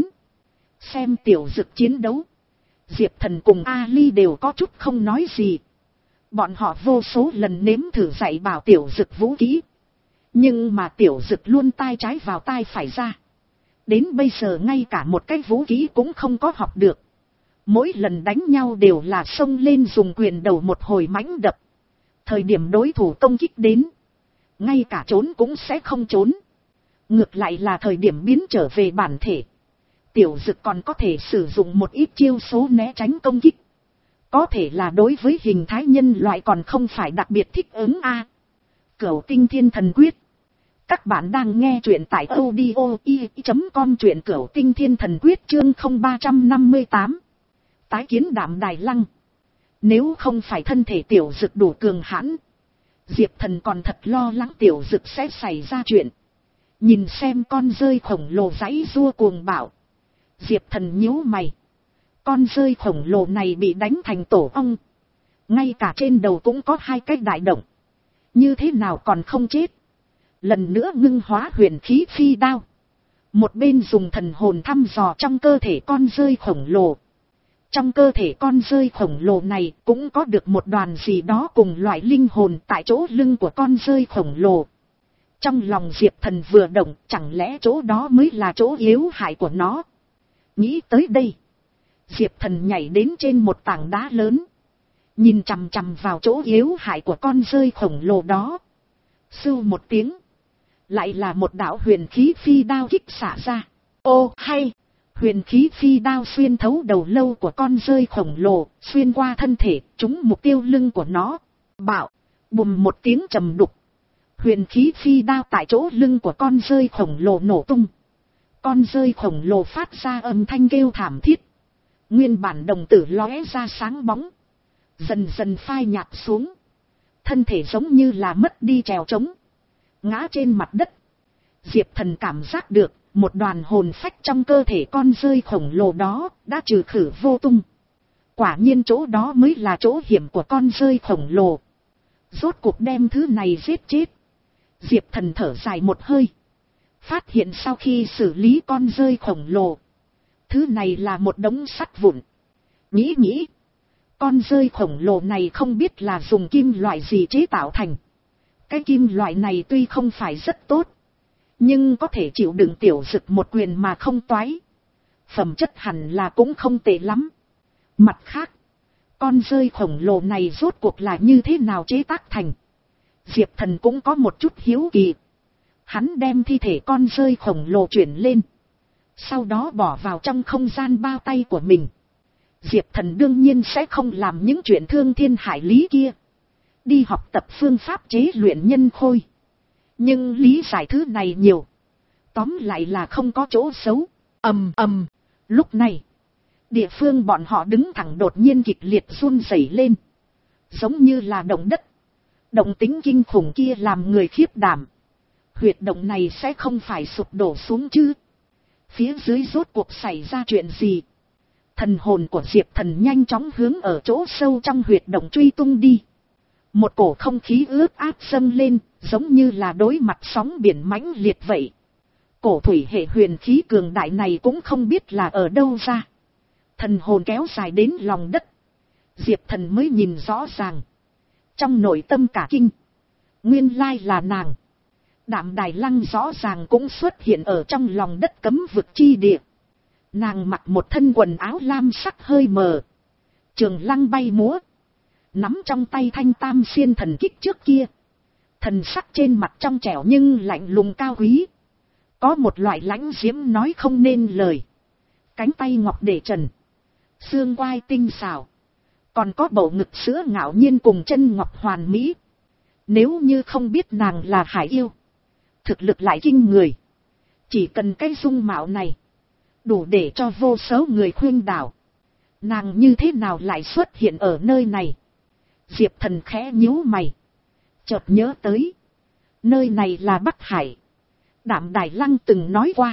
Xem Tiểu Dực chiến đấu, Diệp Thần cùng Ali đều có chút không nói gì. Bọn họ vô số lần nếm thử dạy bảo Tiểu Dực vũ khí, nhưng mà Tiểu Dực luôn tai trái vào tai phải ra. Đến bây giờ ngay cả một cái vũ khí cũng không có học được. Mỗi lần đánh nhau đều là xông lên dùng quyền đầu một hồi mãnh đập. Thời điểm đối thủ công kích đến, ngay cả trốn cũng sẽ không trốn. Ngược lại là thời điểm biến trở về bản thể, Tiểu Dực còn có thể sử dụng một ít chiêu số né tránh công kích. Có thể là đối với hình thái nhân loại còn không phải đặc biệt thích ứng a. À, Cửu Tinh Thiên Thần Quyết. Các bạn đang nghe truyện tại audio i chấm com, truyện Cửu Tinh Thiên Thần Quyết chương không ba trăm năm mươi tám. Tái kiến Đạm Đài Lăng. Nếu không phải thân thể Tiểu Dực đủ cường hãn, Diệp Thần còn thật lo lắng Tiểu Dực sẽ xảy ra chuyện. Nhìn xem con rơi khổng lồ giãy giụa cuồng bạo, Diệp Thần nhíu mày. Con rơi khổng lồ này bị đánh thành tổ ong, ngay cả trên đầu cũng có hai cái đại động, như thế nào còn không chết. Lần nữa ngưng hóa huyền khí phi đao, một bên dùng thần hồn thăm dò trong cơ thể con rơi khổng lồ. Trong cơ thể con rơi khổng lồ này cũng có được một đoàn gì đó cùng loại linh hồn tại chỗ lưng của con rơi khổng lồ. Trong lòng Diệp Thần vừa động, chẳng lẽ chỗ đó mới là chỗ yếu hại của nó. Nghĩ tới đây, Diệp Thần nhảy đến trên một tảng đá lớn, nhìn chằm chằm vào chỗ yếu hại của con rơi khổng lồ đó. Sưu một tiếng, lại là một đạo huyền khí phi đao kích xả ra. Ô hay, huyền khí phi đao xuyên thấu đầu lâu của con rơi khổng lồ, xuyên qua thân thể, trúng mục tiêu lưng của nó. Bạo, bùm một tiếng trầm đục, huyền khí phi đao tại chỗ lưng của con rơi khổng lồ nổ tung. Con rơi khổng lồ phát ra âm thanh kêu thảm thiết. Nguyên bản đồng tử lóe ra sáng bóng, dần dần phai nhạt xuống. Thân thể giống như là mất đi trèo trống, ngã trên mặt đất. Diệp Thần cảm giác được, một đoàn hồn phách trong cơ thể con rơi khổng lồ đó, đã trừ khử vô tung. Quả nhiên chỗ đó mới là chỗ hiểm của con rơi khổng lồ. Rốt cuộc đem thứ này giết chết. Diệp Thần thở dài một hơi. Phát hiện sau khi xử lý con rơi khổng lồ, thứ này là một đống sắt vụn. Nghĩ nghĩ, con rơi khổng lồ này không biết là dùng kim loại gì chế tạo thành. Cái kim loại này tuy không phải rất tốt, nhưng có thể chịu đựng tiểu dực một quyền mà không toái. Phẩm chất hẳn là cũng không tệ lắm. Mặt khác, con rơi khổng lồ này rốt cuộc là như thế nào chế tác thành? Diệp Thần cũng có một chút hiếu kỳ. Hắn đem thi thể con rơi khổng lồ chuyển lên, sau đó bỏ vào trong không gian bao tay của mình. Diệp Thần đương nhiên sẽ không làm những chuyện thương thiên hại lý kia. Đi học tập phương pháp chế luyện nhân khôi. Nhưng lý giải thứ này nhiều, tóm lại là không có chỗ xấu. Ầm ầm. Lúc này, địa phương bọn họ đứng thẳng đột nhiên kịch liệt run rẩy lên, giống như là động đất. Động tính kinh khủng kia làm người khiếp đảm. Huyệt động này sẽ không phải sụp đổ xuống chứ? Phía dưới rốt cuộc xảy ra chuyện gì? Thần hồn của Diệp Thần nhanh chóng hướng ở chỗ sâu trong huyệt động truy tung đi. Một cổ không khí ướt át dâng lên, giống như là đối mặt sóng biển mãnh liệt vậy. Cổ thủy hệ huyền khí cường đại này cũng không biết là ở đâu ra. Thần hồn kéo dài đến lòng đất. Diệp Thần mới nhìn rõ ràng. Trong nội tâm cả kinh. Nguyên lai là nàng. Đạm Đài Lăng rõ ràng cũng xuất hiện ở trong lòng đất cấm vực chi địa. Nàng mặc một thân quần áo lam sắc hơi mờ. Trường lăng bay múa. Nắm trong tay thanh tam xiên thần kích trước kia. Thần sắc trên mặt trong trẻo nhưng lạnh lùng cao quý. Có một loại lãnh diễm nói không nên lời. Cánh tay ngọc để trần. Xương quai tinh xảo. Còn có bầu ngực sữa ngạo nhiên cùng chân ngọc hoàn mỹ. Nếu như không biết nàng là hải yêu, thực lực lại kinh người. Chỉ cần cái dung mạo này, đủ để cho vô số người khuyên đảo. Nàng như thế nào lại xuất hiện ở nơi này? Diệp Thần khẽ nhíu mày. Chợt nhớ tới. Nơi này là Bắc Hải. Đạm Đài Lăng từng nói qua.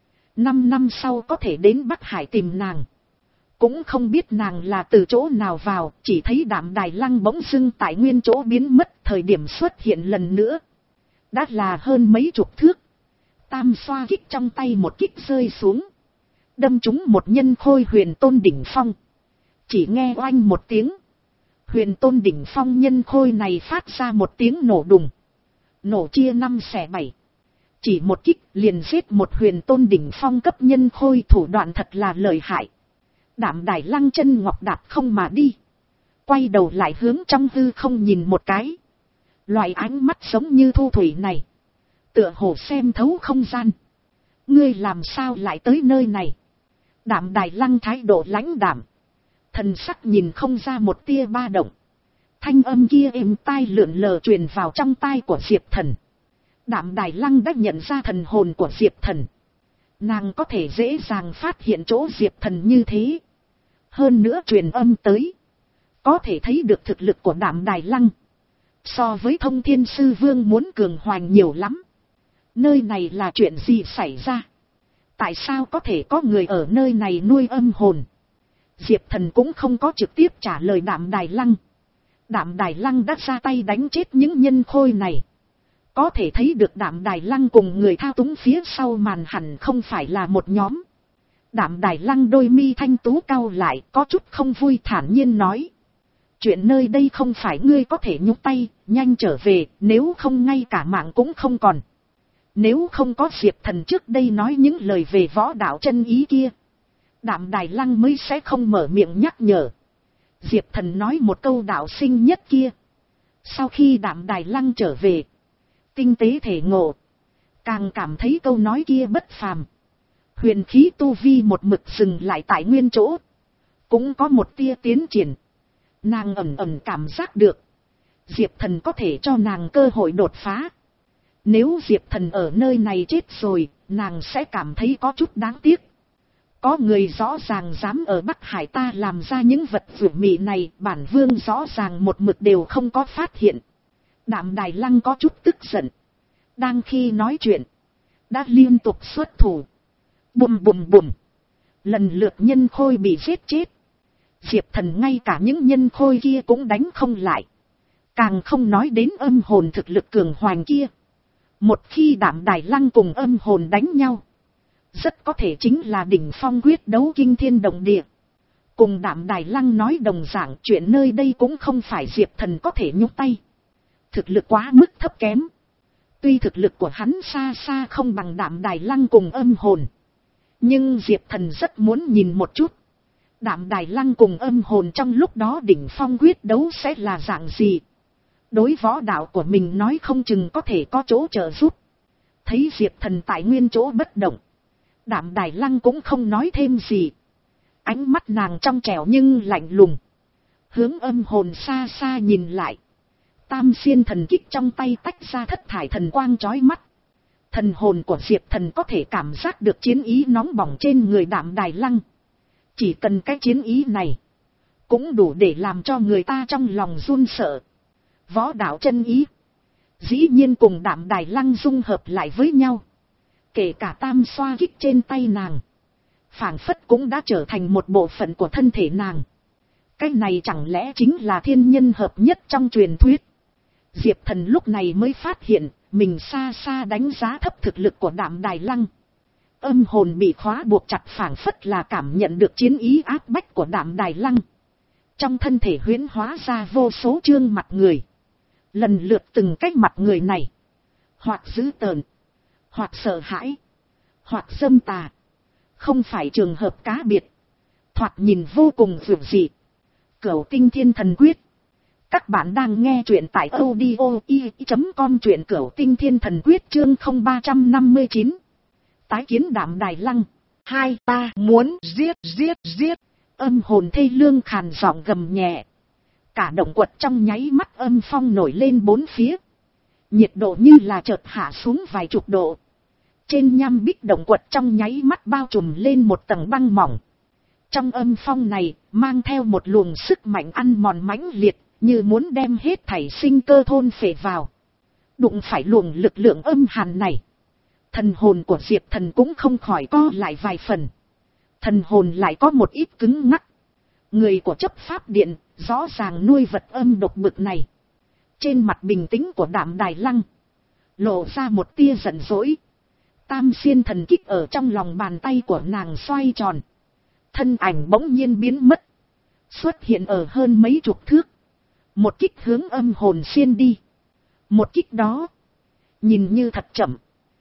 Năm năm sau có thể đến Bắc Hải tìm nàng. Cũng không biết nàng là từ chỗ nào vào. Chỉ thấy Đạm Đài Lăng bỗng dưng tại nguyên chỗ biến mất. Thời điểm xuất hiện lần nữa đã là hơn mấy chục thước. Tam xoa kích trong tay một kích rơi xuống, đâm trúng một nhân khôi huyền tôn đỉnh phong. Chỉ nghe oanh một tiếng, huyền tôn đỉnh phong nhân khôi này phát ra một tiếng nổ đùng. Nổ chia năm xẻ bảy. Chỉ một kích liền giết một huyền tôn đỉnh phong cấp nhân khôi, thủ đoạn thật là lợi hại. Đạm Đài Lăng chân ngọc đạp không mà đi. Quay đầu lại hướng trong hư không nhìn một cái. Loại ánh mắt giống như thu thủy này, tựa hồ xem thấu không gian. Ngươi làm sao lại tới nơi này? Đạm Đài Lăng thái độ lãnh đạm, thần sắc nhìn không ra một tia ba động. Thanh âm kia êm tai lượn lờ truyền vào trong tai của Diệp Thần. Đạm Đài Lăng đã nhận ra thần hồn của Diệp Thần. Nàng có thể dễ dàng phát hiện chỗ Diệp Thần như thế. Hơn nữa truyền âm tới, có thể thấy được thực lực của Đạm Đài Lăng so với Thông Thiên Sư Vương muốn cường hoành nhiều lắm. Nơi này là chuyện gì xảy ra? Tại sao có thể có người ở nơi này nuôi âm hồn? Diệp Thần cũng không có trực tiếp trả lời Đạm Đài Lăng. Đạm Đài Lăng đã ra tay đánh chết những nhân khôi này. Có thể thấy được Đạm Đài Lăng cùng người thao túng phía sau màn hẳn không phải là một nhóm. Đạm Đài Lăng đôi mi thanh tú cau lại, có chút không vui thản nhiên nói. Chuyện nơi đây không phải ngươi có thể nhúc tay, nhanh trở về, nếu không ngay cả mạng cũng không còn. Nếu không có Diệp Thần trước đây nói những lời về võ đạo chân ý kia, Đạm Đài Lăng mới sẽ không mở miệng nhắc nhở. Diệp Thần nói một câu đạo sinh nhất kia. Sau khi Đạm Đài Lăng trở về, tinh tế thể ngộ, càng cảm thấy câu nói kia bất phàm. Huyền khí tu vi một mực dừng lại tại nguyên chỗ, cũng có một tia tiến triển. Nàng ẩn ẩn cảm giác được Diệp Thần có thể cho nàng cơ hội đột phá. Nếu Diệp Thần ở nơi này chết rồi, nàng sẽ cảm thấy có chút đáng tiếc. Có người rõ ràng dám ở Bắc Hải ta làm ra những vật dữ mị này, bản vương rõ ràng một mực đều không có phát hiện. Đạm Đài Lăng có chút tức giận. Đang khi nói chuyện, đã liên tục xuất thủ. Bùm bùm bùm. Lần lượt nhân khôi bị giết chết. Diệp Thần ngay cả những nhân khôi kia cũng đánh không lại. Càng không nói đến âm hồn thực lực cường hoành kia. Một khi Đạm Đài Lăng cùng âm hồn đánh nhau, rất có thể chính là đỉnh phong quyết đấu kinh thiên động địa. Cùng Đạm Đài Lăng nói đồng dạng, chuyện nơi đây cũng không phải Diệp Thần có thể nhúc tay. Thực lực quá mức thấp kém. Tuy thực lực của hắn xa xa không bằng Đạm Đài Lăng cùng âm hồn, nhưng Diệp Thần rất muốn nhìn một chút Đạm Đài Lăng cùng âm hồn trong lúc đó đỉnh phong quyết đấu sẽ là dạng gì. Đối võ đạo của mình nói không chừng có thể có chỗ trợ giúp. Thấy Diệp Thần tại nguyên chỗ bất động, Đạm Đài Lăng cũng không nói thêm gì. Ánh mắt nàng trong trẻo nhưng lạnh lùng, hướng âm hồn xa xa nhìn lại. Tam xiên thần kích trong tay tách ra thất thải thần quang chói mắt. Thần hồn của Diệp Thần có thể cảm giác được chiến ý nóng bỏng trên người Đạm Đài Lăng. Chỉ cần cái chiến ý này, cũng đủ để làm cho người ta trong lòng run sợ. Võ đạo chân ý, dĩ nhiên cùng Đạm Đài Lăng dung hợp lại với nhau. Kể cả tam xoa kích trên tay nàng, phảng phất cũng đã trở thành một bộ phận của thân thể nàng. Cái này chẳng lẽ chính là thiên nhân hợp nhất trong truyền thuyết. Diệp Thần lúc này mới phát hiện, mình xa xa đánh giá thấp thực lực của Đạm Đài Lăng. Âm hồn bị khóa buộc chặt, phảng phất là cảm nhận được chiến ý áp bách của Đạm Đài Lăng. Trong thân thể huyễn hóa ra vô số trương mặt người. Lần lượt từng cái mặt người này, hoặc dữ tợn, hoặc sợ hãi, hoặc dâm tà. Không phải trường hợp cá biệt, thoạt nhìn vô cùng dữ dị. Cửu Tinh Thiên Thần Quyết. Các bạn đang nghe truyện tại audio i chấm com, truyện Cửu Tinh Thiên Thần Quyết chương không ba trăm năm mươi chín. Tái kiến Đạm Đài Lăng. Hai, ta muốn giết giết giết. Âm hồn thê lương khàn giọng gầm nhẹ. Cả động quật trong nháy mắt âm phong nổi lên bốn phía. Nhiệt độ như là chợt hạ xuống vài chục độ. Trên nham bích động quật trong nháy mắt bao trùm lên một tầng băng mỏng. Trong âm phong này, mang theo một luồng sức mạnh ăn mòn mãnh liệt, như muốn đem hết thảy sinh cơ thôn phệ vào. Đụng phải luồng lực lượng âm hàn này, thần hồn của Diệp Thần cũng không khỏi co lại vài phần. Thần hồn lại có một ít cứng ngắc. Người của chấp pháp điện, rõ ràng nuôi vật âm độc bực này. Trên mặt bình tĩnh của Đạm Đài Lăng, lộ ra một tia giận dỗi. Tam xiên thần kích ở trong lòng bàn tay của nàng xoay tròn. Thân ảnh bỗng nhiên biến mất, xuất hiện ở hơn mấy chục thước. Một kích hướng âm hồn xiên đi. Một kích đó, nhìn như thật chậm,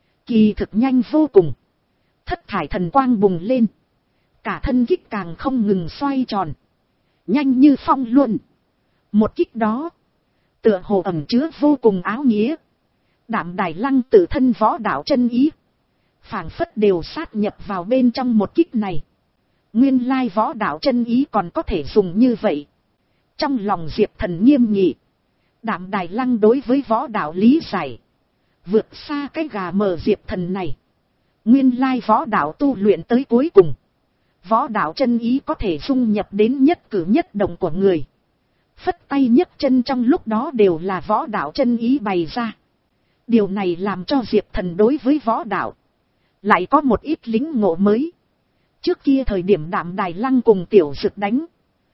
kỳ thực nhanh vô cùng. Thất thải thần quang bùng lên, cả thân kích càng không ngừng xoay tròn, nhanh như phong luôn. Một kích đó, tựa hồ ẩn chứa vô cùng áo nghĩa. Đạm Đài Lăng tự thân võ đạo chân ý, phảng phất đều sát nhập vào bên trong một kích này. Nguyên lai võ đạo chân ý còn có thể dùng như vậy. Trong lòng Diệp Thần nghiêm nghị. Đạm Đài Lăng đối với võ đạo lý giải, vượt xa cái gà mờ Diệp Thần này. Nguyên lai võ đạo tu luyện tới cuối cùng, võ đạo chân ý có thể dung nhập đến nhất cử nhất động của người. Phất tay nhấc chân trong lúc đó đều là võ đạo chân ý bày ra. Điều này làm cho Diệp Thần đối với võ đạo lại có một ít lĩnh ngộ mới. Trước kia thời điểm Đạm Đài Lăng cùng Tiểu Dực đánh,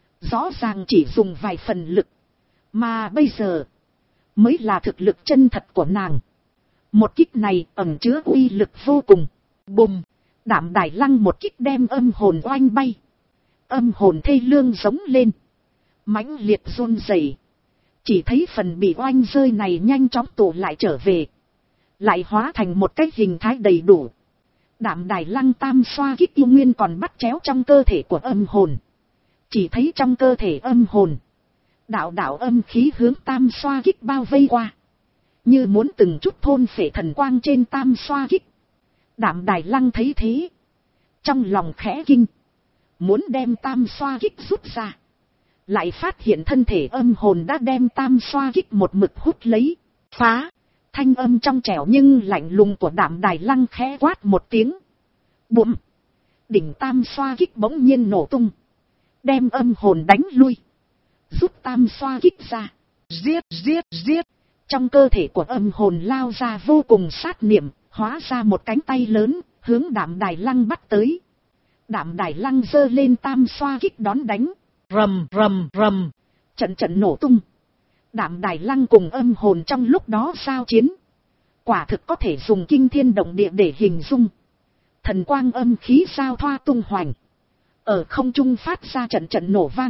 rõ ràng chỉ dùng vài phần lực, mà bây giờ mới là thực lực chân thật của nàng. Một kích này ẩn chứa uy lực vô cùng. Bùm, Đạm Đài Lăng một kích đem âm hồn oanh bay. Âm hồn thê lương giống lên, mãnh liệt run rẩy. Chỉ thấy phần bị oanh rơi này nhanh chóng tụ lại trở về, lại hóa thành một cái hình thái đầy đủ. Đạm Đài Lăng tam xoa kích yêu nguyên còn bắt chéo trong cơ thể của âm hồn. Chỉ thấy trong cơ thể âm hồn, đạo đạo âm khí hướng tam xoa kích bao vây qua, như muốn từng chút thôn phệ thần quang trên tam xoa kích. Đạm Đài Lăng thấy thế, trong lòng khẽ kinh, muốn đem tam xoa kích rút ra, lại phát hiện thân thể âm hồn đã đem tam xoa kích một mực hút lấy. Phá! Thanh âm trong trẻo nhưng lạnh lùng của Đạm Đài Lăng khẽ quát một tiếng. Bụm! Đỉnh tam xoa kích bỗng nhiên nổ tung, đem âm hồn đánh lui, rút tam xoa kích ra. Giết giết giết! Trong cơ thể của âm hồn lao ra vô cùng sát niệm, hóa ra một cánh tay lớn, hướng Đạm Đài Lăng bắt tới. Đạm Đài Lăng giơ lên tam xoa kích đón đánh. Rầm rầm rầm. Trận trận nổ tung. Đạm Đài Lăng cùng âm hồn trong lúc đó giao chiến. Quả thực có thể dùng kinh thiên động địa để hình dung. Thần quang âm khí giao thoa tung hoành. Ở không trung phát ra trận trận nổ vang.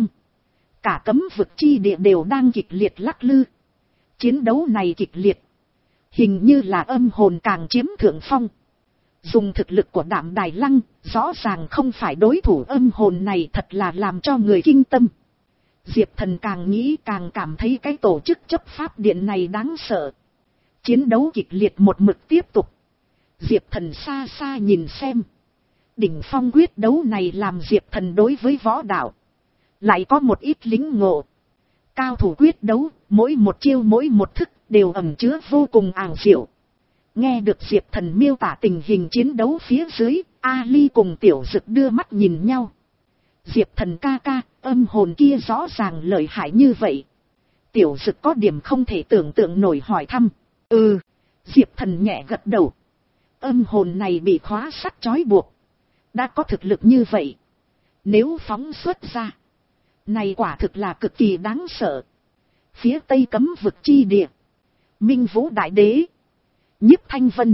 Cả cấm vực chi địa đều đang kịch liệt lắc lư. Chiến đấu này kịch liệt. Hình như là âm hồn càng chiếm thượng phong. Dùng thực lực của Đạm Đài Lăng, rõ ràng không phải đối thủ âm hồn này, thật là làm cho người kinh tâm. Diệp Thần càng nghĩ càng cảm thấy cái tổ chức chấp pháp điện này đáng sợ. Chiến đấu kịch liệt một mực tiếp tục. Diệp Thần xa xa nhìn xem. Đỉnh phong quyết đấu này làm Diệp Thần đối với võ đạo lại có một ít lính ngộ. Cao thủ quyết đấu, mỗi một chiêu mỗi một thức đều ẩn chứa vô cùng ảo diệu. Nghe được Diệp Thần miêu tả tình hình chiến đấu phía dưới, Ali cùng Tiểu Dực đưa mắt nhìn nhau. Diệp Thần ca ca, âm hồn kia rõ ràng lợi hại như vậy. Tiểu Dực có điểm không thể tưởng tượng nổi hỏi thăm. Ừ, Diệp Thần nhẹ gật đầu. Âm hồn này bị khóa sắt trói buộc. Đã có thực lực như vậy. Nếu phóng xuất ra, này quả thực là cực kỳ đáng sợ. Phía tây cấm vực chi địa, Minh Vũ Đại Đế, Nhiếp Thanh Vân,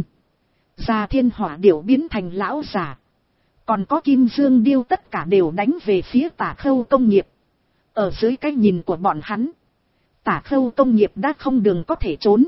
Già Thiên Hỏa Điểu biến thành lão già. Còn có Kim Dương Điêu tất cả đều đánh về phía Tả Khâu Công Nghiệp. Ở dưới cái nhìn của bọn hắn, Tả Khâu Công Nghiệp đã không đường có thể trốn.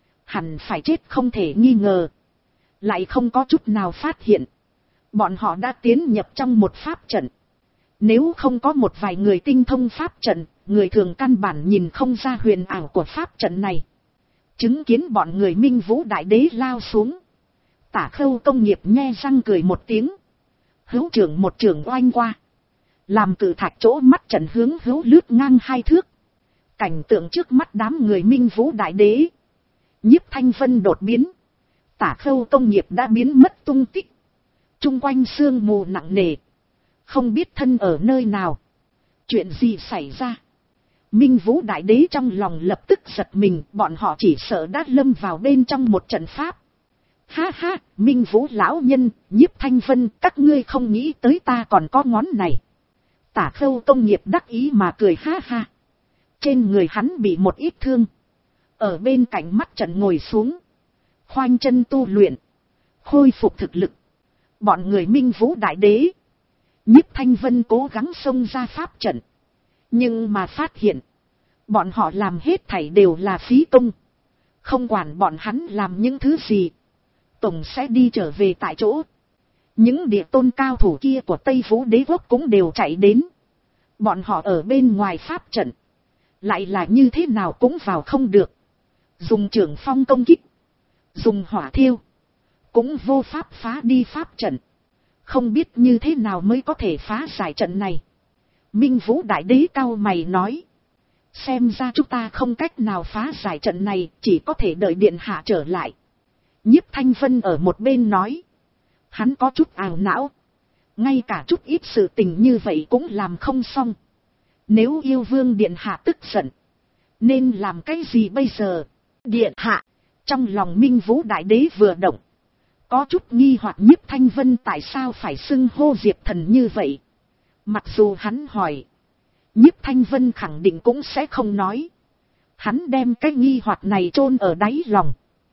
Hẳn phải chết không thể nghi ngờ. Lại không có chút nào phát hiện. Bọn họ đã tiến nhập trong một pháp trận. Nếu không có một vài người tinh thông pháp trận, người thường căn bản nhìn không ra huyền ảo của pháp trận này. Chứng kiến bọn người Minh Vũ Đại Đế lao xuống. Tả Khâu Công Nghiệp nhe răng cười một tiếng. Hữu trưởng một trường oanh qua. Làm cự thạch chỗ mắt trận hướng hữu lướt ngang hai thước. Cảnh tượng trước mắt đám người Minh Vũ Đại Đế. Nhiếp Thanh Vân đột biến. Tả Khâu Công Nghiệp đã biến mất tung tích. Trung quanh sương mù nặng nề. Không biết thân ở nơi nào. Chuyện gì xảy ra? Minh Vũ Đại Đế trong lòng lập tức giật mình. Bọn họ chỉ sợ đã lâm vào bên trong một trận pháp. Ha ha, Minh Vũ lão nhân, Nhiếp Thanh Vân, các ngươi không nghĩ tới ta còn có ngón này. Tả Khâu Công Nghiệp đắc ý mà cười ha ha. Trên người hắn bị một ít thương. Ở bên cạnh mắt trận ngồi xuống. Khoanh chân tu luyện. Khôi phục thực lực. Bọn người Minh Vũ Đại Đế. Nhiếp Thanh Vân cố gắng xông ra pháp trận. Nhưng mà phát hiện. Bọn họ làm hết thảy đều là phí công. Không quản bọn hắn làm những thứ gì. Tổng sẽ đi trở về tại chỗ. Những địa tôn cao thủ kia của Tây Vũ Đế Quốc cũng đều chạy đến. Bọn họ ở bên ngoài pháp trận. Lại là như thế nào cũng vào không được. Dùng trưởng phong công kích. Dùng hỏa thiêu. Cũng vô pháp phá đi pháp trận. Không biết như thế nào mới có thể phá giải trận này. Minh Vũ Đại Đế cao mày nói. Xem ra chúng ta không cách nào phá giải trận này. Chỉ có thể đợi điện hạ trở lại. Nhiếp Thanh Vân ở một bên nói. Hắn có chút ảo não. Ngay cả chút ít sự tình như vậy cũng làm không xong. Nếu yêu vương điện hạ tức giận. Nên làm cái gì bây giờ? Điện hạ. Trong lòng Minh Vũ Đại Đế vừa động. Có chút nghi hoặc Nhiếp Thanh Vân tại sao phải xưng hô Diệp Thần như vậy. Mặc dù hắn hỏi. Nhiếp Thanh Vân khẳng định cũng sẽ không nói. Hắn đem cái nghi hoặc này chôn ở đáy lòng.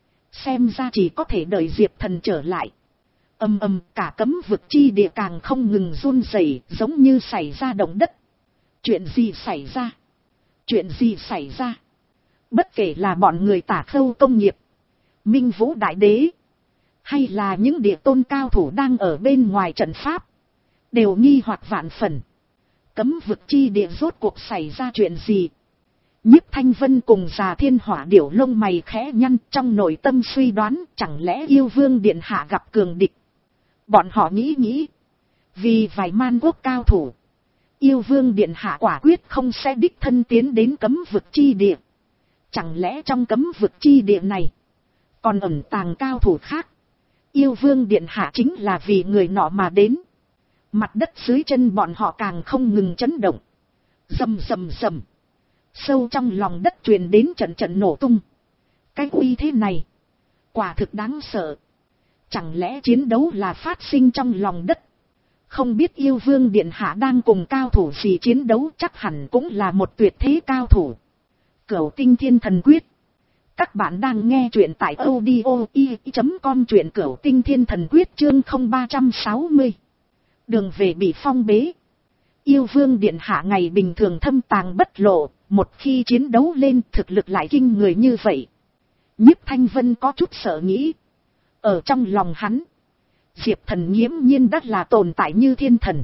Xem ra chỉ có thể đợi Diệp Thần trở lại. Âm âm cả cấm vực chi địa càng không ngừng run rẩy, giống như xảy ra động đất. Chuyện gì xảy ra? Chuyện gì xảy ra? Bất kể là bọn người Tả Khâu Công Nghiệp, Minh Vũ Đại Đế, hay là những địa tôn cao thủ đang ở bên ngoài trận pháp, đều nghi hoặc vạn phần. Cấm vực chi địa rốt cuộc xảy ra chuyện gì? Nhiếp Thanh Vân cùng Già Thiên Hỏa Điểu lông mày khẽ nhăn, trong nội tâm suy đoán chẳng lẽ yêu vương điện hạ gặp cường địch. Bọn họ nghĩ nghĩ. Vì vài man quốc cao thủ, yêu vương điện hạ quả quyết không sẽ đích thân tiến đến cấm vực chi địa. Chẳng lẽ trong cấm vực chi địa này còn ẩn tàng cao thủ khác? Yêu vương điện hạ chính là vì người nọ mà đến. Mặt đất dưới chân bọn họ càng không ngừng chấn động. Rầm rầm rầm. Sâu trong lòng đất truyền đến trận trận nổ tung. Cái uy thế này, quả thực đáng sợ. Chẳng lẽ chiến đấu là phát sinh trong lòng đất? Không biết yêu vương điện hạ đang cùng cao thủ gì chiến đấu, chắc hẳn cũng là một tuyệt thế cao thủ. Cửu tinh thiên thần quyết. Các bạn đang nghe truyện tại audio i chấm com, truyện cửu tinh thiên thần quyết chương không ba trăm sáu mươi. Đường về bị phong bế. Yêu vương điện hạ ngày bình thường thâm tàng bất lộ, một khi chiến đấu lên thực lực lại kinh người như vậy. Nhiếp Thanh Vân có chút sợ nghĩ. Ở trong lòng hắn, Diệp Thần nghiễm nhiên đã là tồn tại như thiên thần.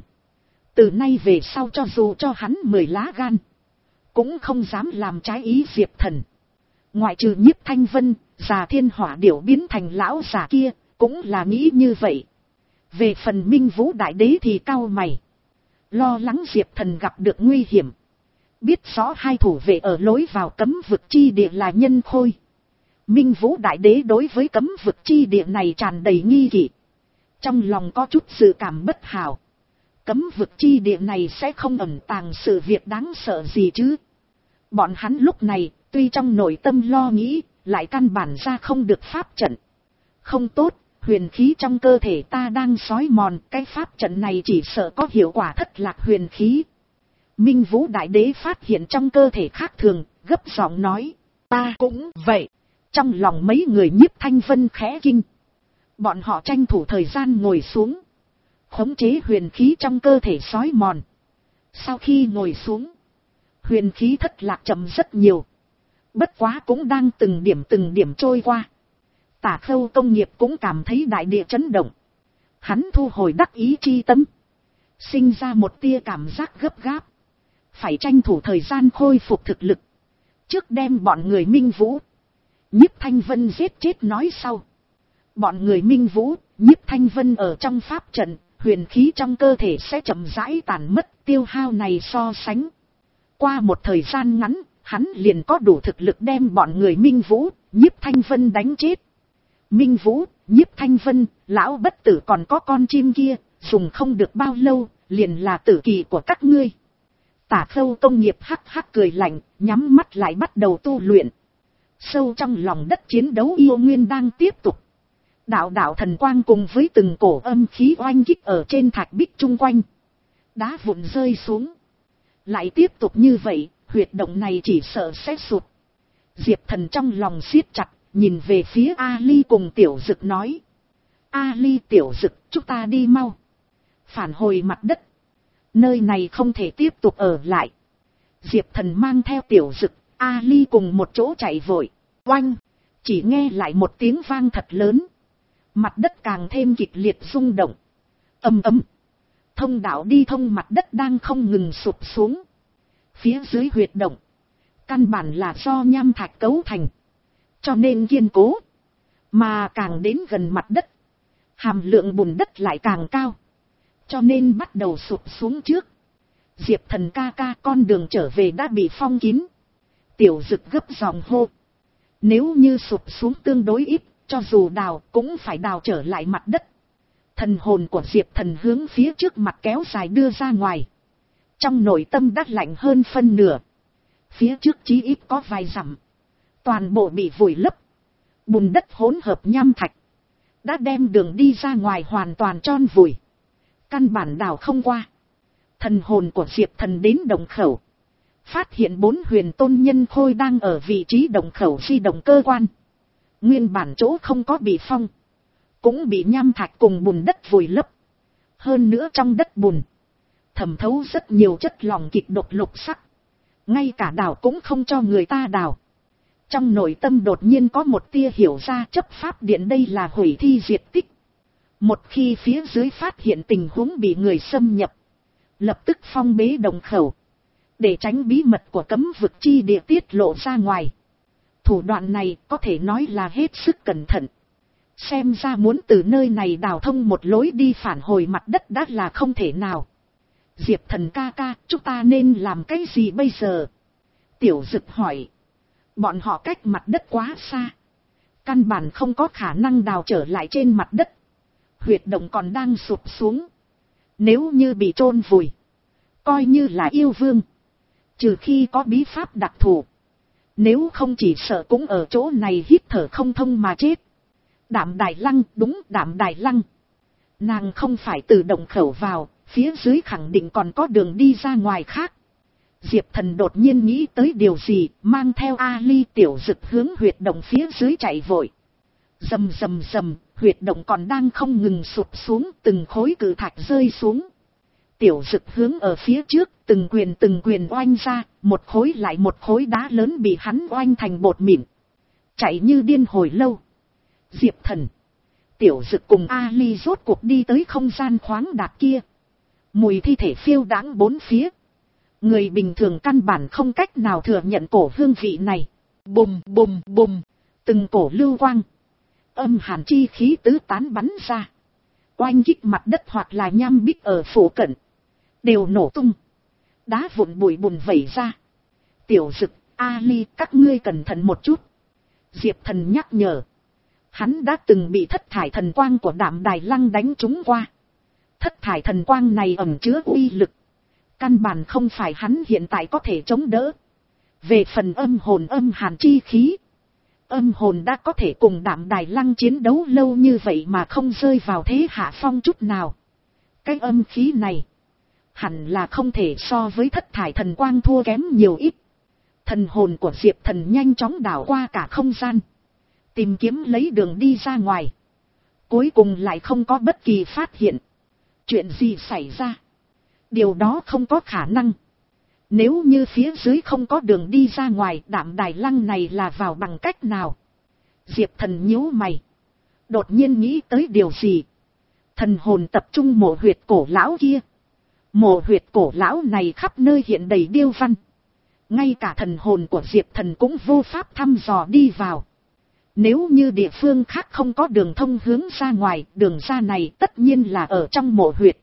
Từ nay về sau cho dù cho hắn mười lá gan, cũng không dám làm trái ý Diệp Thần. Ngoại trừ Nhiếp Thanh Vân, già thiên hỏa điểu biến thành lão già kia, cũng là nghĩ như vậy. Về phần Minh Vũ Đại Đế thì cau mày. Lo lắng Diệp Thần gặp được nguy hiểm. Biết rõ hai thủ vệ ở lối vào cấm vực chi địa là nhân khôi. Minh Vũ Đại Đế đối với cấm vực chi địa này tràn đầy nghi kỵ. Trong lòng có chút dự cảm bất hảo. Cấm vực chi địa này sẽ không ẩn tàng sự việc đáng sợ gì chứ. Bọn hắn lúc này, tuy trong nội tâm lo nghĩ, lại căn bản ra không được pháp trận. Không tốt, huyền khí trong cơ thể ta đang xói mòn, cái pháp trận này chỉ sợ có hiệu quả thất lạc huyền khí. Minh Vũ Đại Đế phát hiện trong cơ thể khác thường, gấp giọng nói, ta cũng vậy. Trong lòng mấy người Nhiếp Thanh Vân khẽ kinh. Bọn họ tranh thủ thời gian ngồi xuống, khống chế huyền khí trong cơ thể xói mòn. Sau khi ngồi xuống, huyền khí thất lạc chậm rất nhiều. Bất quá cũng đang từng điểm từng điểm trôi qua. Tả Khâu Công Nghiệp cũng cảm thấy đại địa chấn động. Hắn thu hồi đắc ý chi tâm, sinh ra một tia cảm giác gấp gáp. Phải tranh thủ thời gian khôi phục thực lực, trước đem bọn người Minh Vũ, Nhiếp Thanh Vân giết chết nói sau. Bọn người Minh Vũ, Nhiếp Thanh Vân ở trong pháp trận, huyền khí trong cơ thể sẽ chậm rãi tàn mất, tiêu hao này so sánh. Qua một thời gian ngắn, hắn liền có đủ thực lực đem bọn người Minh Vũ, Nhiếp Thanh Vân đánh chết. Minh Vũ, Nhiếp Thanh Vân, lão bất tử còn có con chim kia, dùng không được bao lâu, liền là tử kỳ của các ngươi. Tả Khâu Công Nghiệp hắc hắc cười lạnh, nhắm mắt lại bắt đầu tu luyện. Sâu trong lòng đất chiến đấu yêu nguyên đang tiếp tục. Đạo đạo thần quang cùng với từng cổ âm khí oanh kích ở trên thạch bích chung quanh. Đá vụn rơi xuống. Lại tiếp tục như vậy, huyệt động này chỉ sợ sẽ sụt. Diệp Thần trong lòng siết chặt, nhìn về phía Ali cùng Tiểu Dực nói. Ali, Tiểu Dực, chúng ta đi mau. Phản hồi mặt đất. Nơi này không thể tiếp tục ở lại. Diệp Thần mang theo Tiểu Dực, Ali cùng một chỗ chạy vội. Oanh! Chỉ nghe lại một tiếng vang thật lớn. Mặt đất càng thêm kịch liệt rung động. Ầm ầm. Thông đạo đi thông mặt đất đang không ngừng sụp xuống. Phía dưới huyệt động, căn bản là do nham thạch cấu thành, cho nên kiên cố. Mà càng đến gần mặt đất, hàm lượng bùn đất lại càng cao, cho nên bắt đầu sụp xuống trước. Diệp Thần ca ca, con đường trở về đã bị phong kín. Tiểu Dực gấp giọng hô. Nếu như sụp xuống tương đối ít, cho dù đào cũng phải đào trở lại mặt đất. Thần hồn của Diệp Thần hướng phía trước mặt kéo dài đưa ra ngoài. Trong nội tâm đắt lạnh hơn phân nửa. Phía trước chí ít có vài dặm, toàn bộ bị vùi lấp. Bùn đất hỗn hợp nham thạch đã đem đường đi ra ngoài hoàn toàn tròn vùi. Căn bản đào không qua. Thần hồn của Diệp Thần đến động khẩu, phát hiện bốn huyền tôn nhân khôi đang ở vị trí động khẩu di động cơ quan. Nguyên bản chỗ không có bị phong, cũng bị nham thạch cùng bùn đất vùi lấp. Hơn nữa trong đất bùn thẩm thấu rất nhiều chất lỏng kịch độc lục sắc. Ngay cả đào cũng không cho người ta đào. Trong nội tâm đột nhiên có một tia hiểu ra, chấp pháp điện đây là hủy thi diệt tích. Một khi phía dưới phát hiện tình huống bị người xâm nhập, lập tức phong bế động khẩu, để tránh bí mật của cấm vực chi địa tiết lộ ra ngoài. Thủ đoạn này có thể nói là hết sức cẩn thận. Xem ra muốn từ nơi này đào thông một lối đi phản hồi mặt đất đã là không thể nào. Diệp Thần ca ca, chúng ta nên làm cái gì bây giờ? Tiểu Dực hỏi. Bọn họ cách mặt đất quá xa, căn bản không có khả năng đào trở lại trên mặt đất. Huyệt động còn đang sụp xuống. Nếu như bị chôn vùi, coi như là yêu vương, trừ khi có bí pháp đặc thù, Nếu không chỉ sợ cũng ở chỗ này hít thở không thông mà chết. Đạm Đài Lăng, đúng Đạm Đài Lăng. Nàng không phải từ động khẩu vào, phía dưới khẳng định còn có đường đi ra ngoài khác. Diệp Thần đột nhiên nghĩ tới điều gì, mang theo Ali Tiểu Dực hướng huyệt động phía dưới chạy vội. Rầm rầm rầm, huyệt động còn đang không ngừng sụp xuống, từng khối cự thạch rơi xuống. Tiểu Dực hướng ở phía trước, từng quyền từng quyền oanh ra, một khối lại một khối đá lớn bị hắn oanh thành bột mịn. Chạy như điên hồi lâu. Diệp Thần, Tiểu Dực cùng Ali rốt cuộc đi tới không gian khoáng đạt kia. Mùi thi thể phiêu đãng bốn phía. Người bình thường căn bản không cách nào thừa nhận cổ hương vị này. Bùm bùm bùm, từng cổ lưu quang. Âm hàn chi khí tứ tán bắn ra. Oanh kích mặt đất hoặc là nham bích ở phủ cận. Đều nổ tung. Đá vụn bụi bùn vẩy ra. Tiểu Dực, Ali, các ngươi cẩn thận một chút. Diệp Thần nhắc nhở. Hắn đã từng bị thất thải thần quang của Đạm Đài Lăng đánh trúng qua. Thất thải thần quang này ẩn chứa uy lực. Căn bản không phải hắn hiện tại có thể chống đỡ. Về phần âm hồn âm hàn chi khí. Âm hồn đã có thể cùng Đạm Đài Lăng chiến đấu lâu như vậy mà không rơi vào thế hạ phong chút nào. Cái âm khí này. Hẳn là không thể so với thất thải thần quang thua kém nhiều ít. Thần hồn của Diệp Thần nhanh chóng đảo qua cả không gian. Tìm kiếm lấy đường đi ra ngoài. Cuối cùng lại không có bất kỳ phát hiện. Chuyện gì xảy ra? Điều đó không có khả năng. Nếu như phía dưới không có đường đi ra ngoài, Đạm Đài Lăng này là vào bằng cách nào? Diệp Thần nhíu mày. Đột nhiên nghĩ tới điều gì? Thần hồn tập trung mộ huyệt cổ lão kia. Mộ huyệt cổ lão này khắp nơi hiện đầy điêu văn. Ngay cả thần hồn của Diệp Thần cũng vô pháp thăm dò đi vào. Nếu như địa phương khác không có đường thông hướng ra ngoài, đường ra này tất nhiên là ở trong mộ huyệt.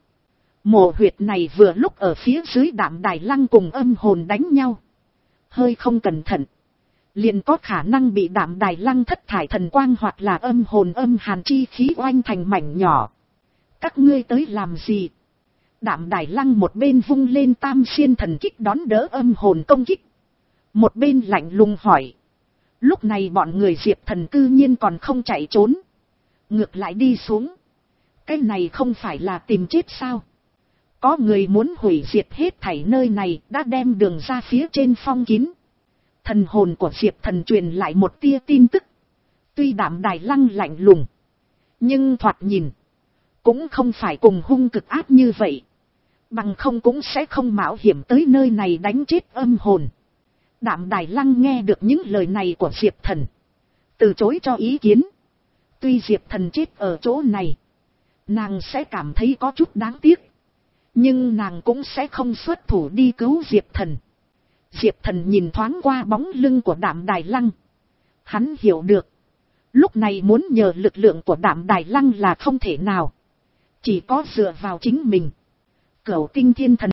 Mộ huyệt này vừa lúc ở phía dưới Đạm Đài Lăng cùng âm hồn đánh nhau. Hơi không cẩn thận. Liền có khả năng bị Đạm Đài Lăng thất thải thần quang hoặc là âm hồn âm hàn chi khí oanh thành mảnh nhỏ. Các ngươi tới làm gì? Đạm Đài Lăng một bên vung lên tam xiên thần kích đón đỡ âm hồn công kích. Một bên lạnh lùng hỏi. Lúc này bọn người Diệp Thần cư nhiên còn không chạy trốn. Ngược lại đi xuống. Cái này không phải là tìm chết sao? Có người muốn hủy diệt hết thảy nơi này, đã đem đường ra phía trên phong kín. Thần hồn của Diệp Thần truyền lại một tia tin tức. Tuy Đạm Đài Lăng lạnh lùng, nhưng thoạt nhìn cũng không phải cùng hung cực ác như vậy. Bằng không cũng sẽ không mạo hiểm tới nơi này đánh chết âm hồn. Đạm Đài Lăng nghe được những lời này của Diệp Thần, từ chối cho ý kiến. Tuy Diệp Thần chết ở chỗ này, nàng sẽ cảm thấy có chút đáng tiếc. Nhưng nàng cũng sẽ không xuất thủ đi cứu Diệp Thần. Diệp Thần nhìn thoáng qua bóng lưng của Đạm Đài Lăng. Hắn hiểu được. Lúc này muốn nhờ lực lượng của Đạm Đài Lăng là không thể nào. Chỉ có dựa vào chính mình. Cửu Tinh Thiên Thần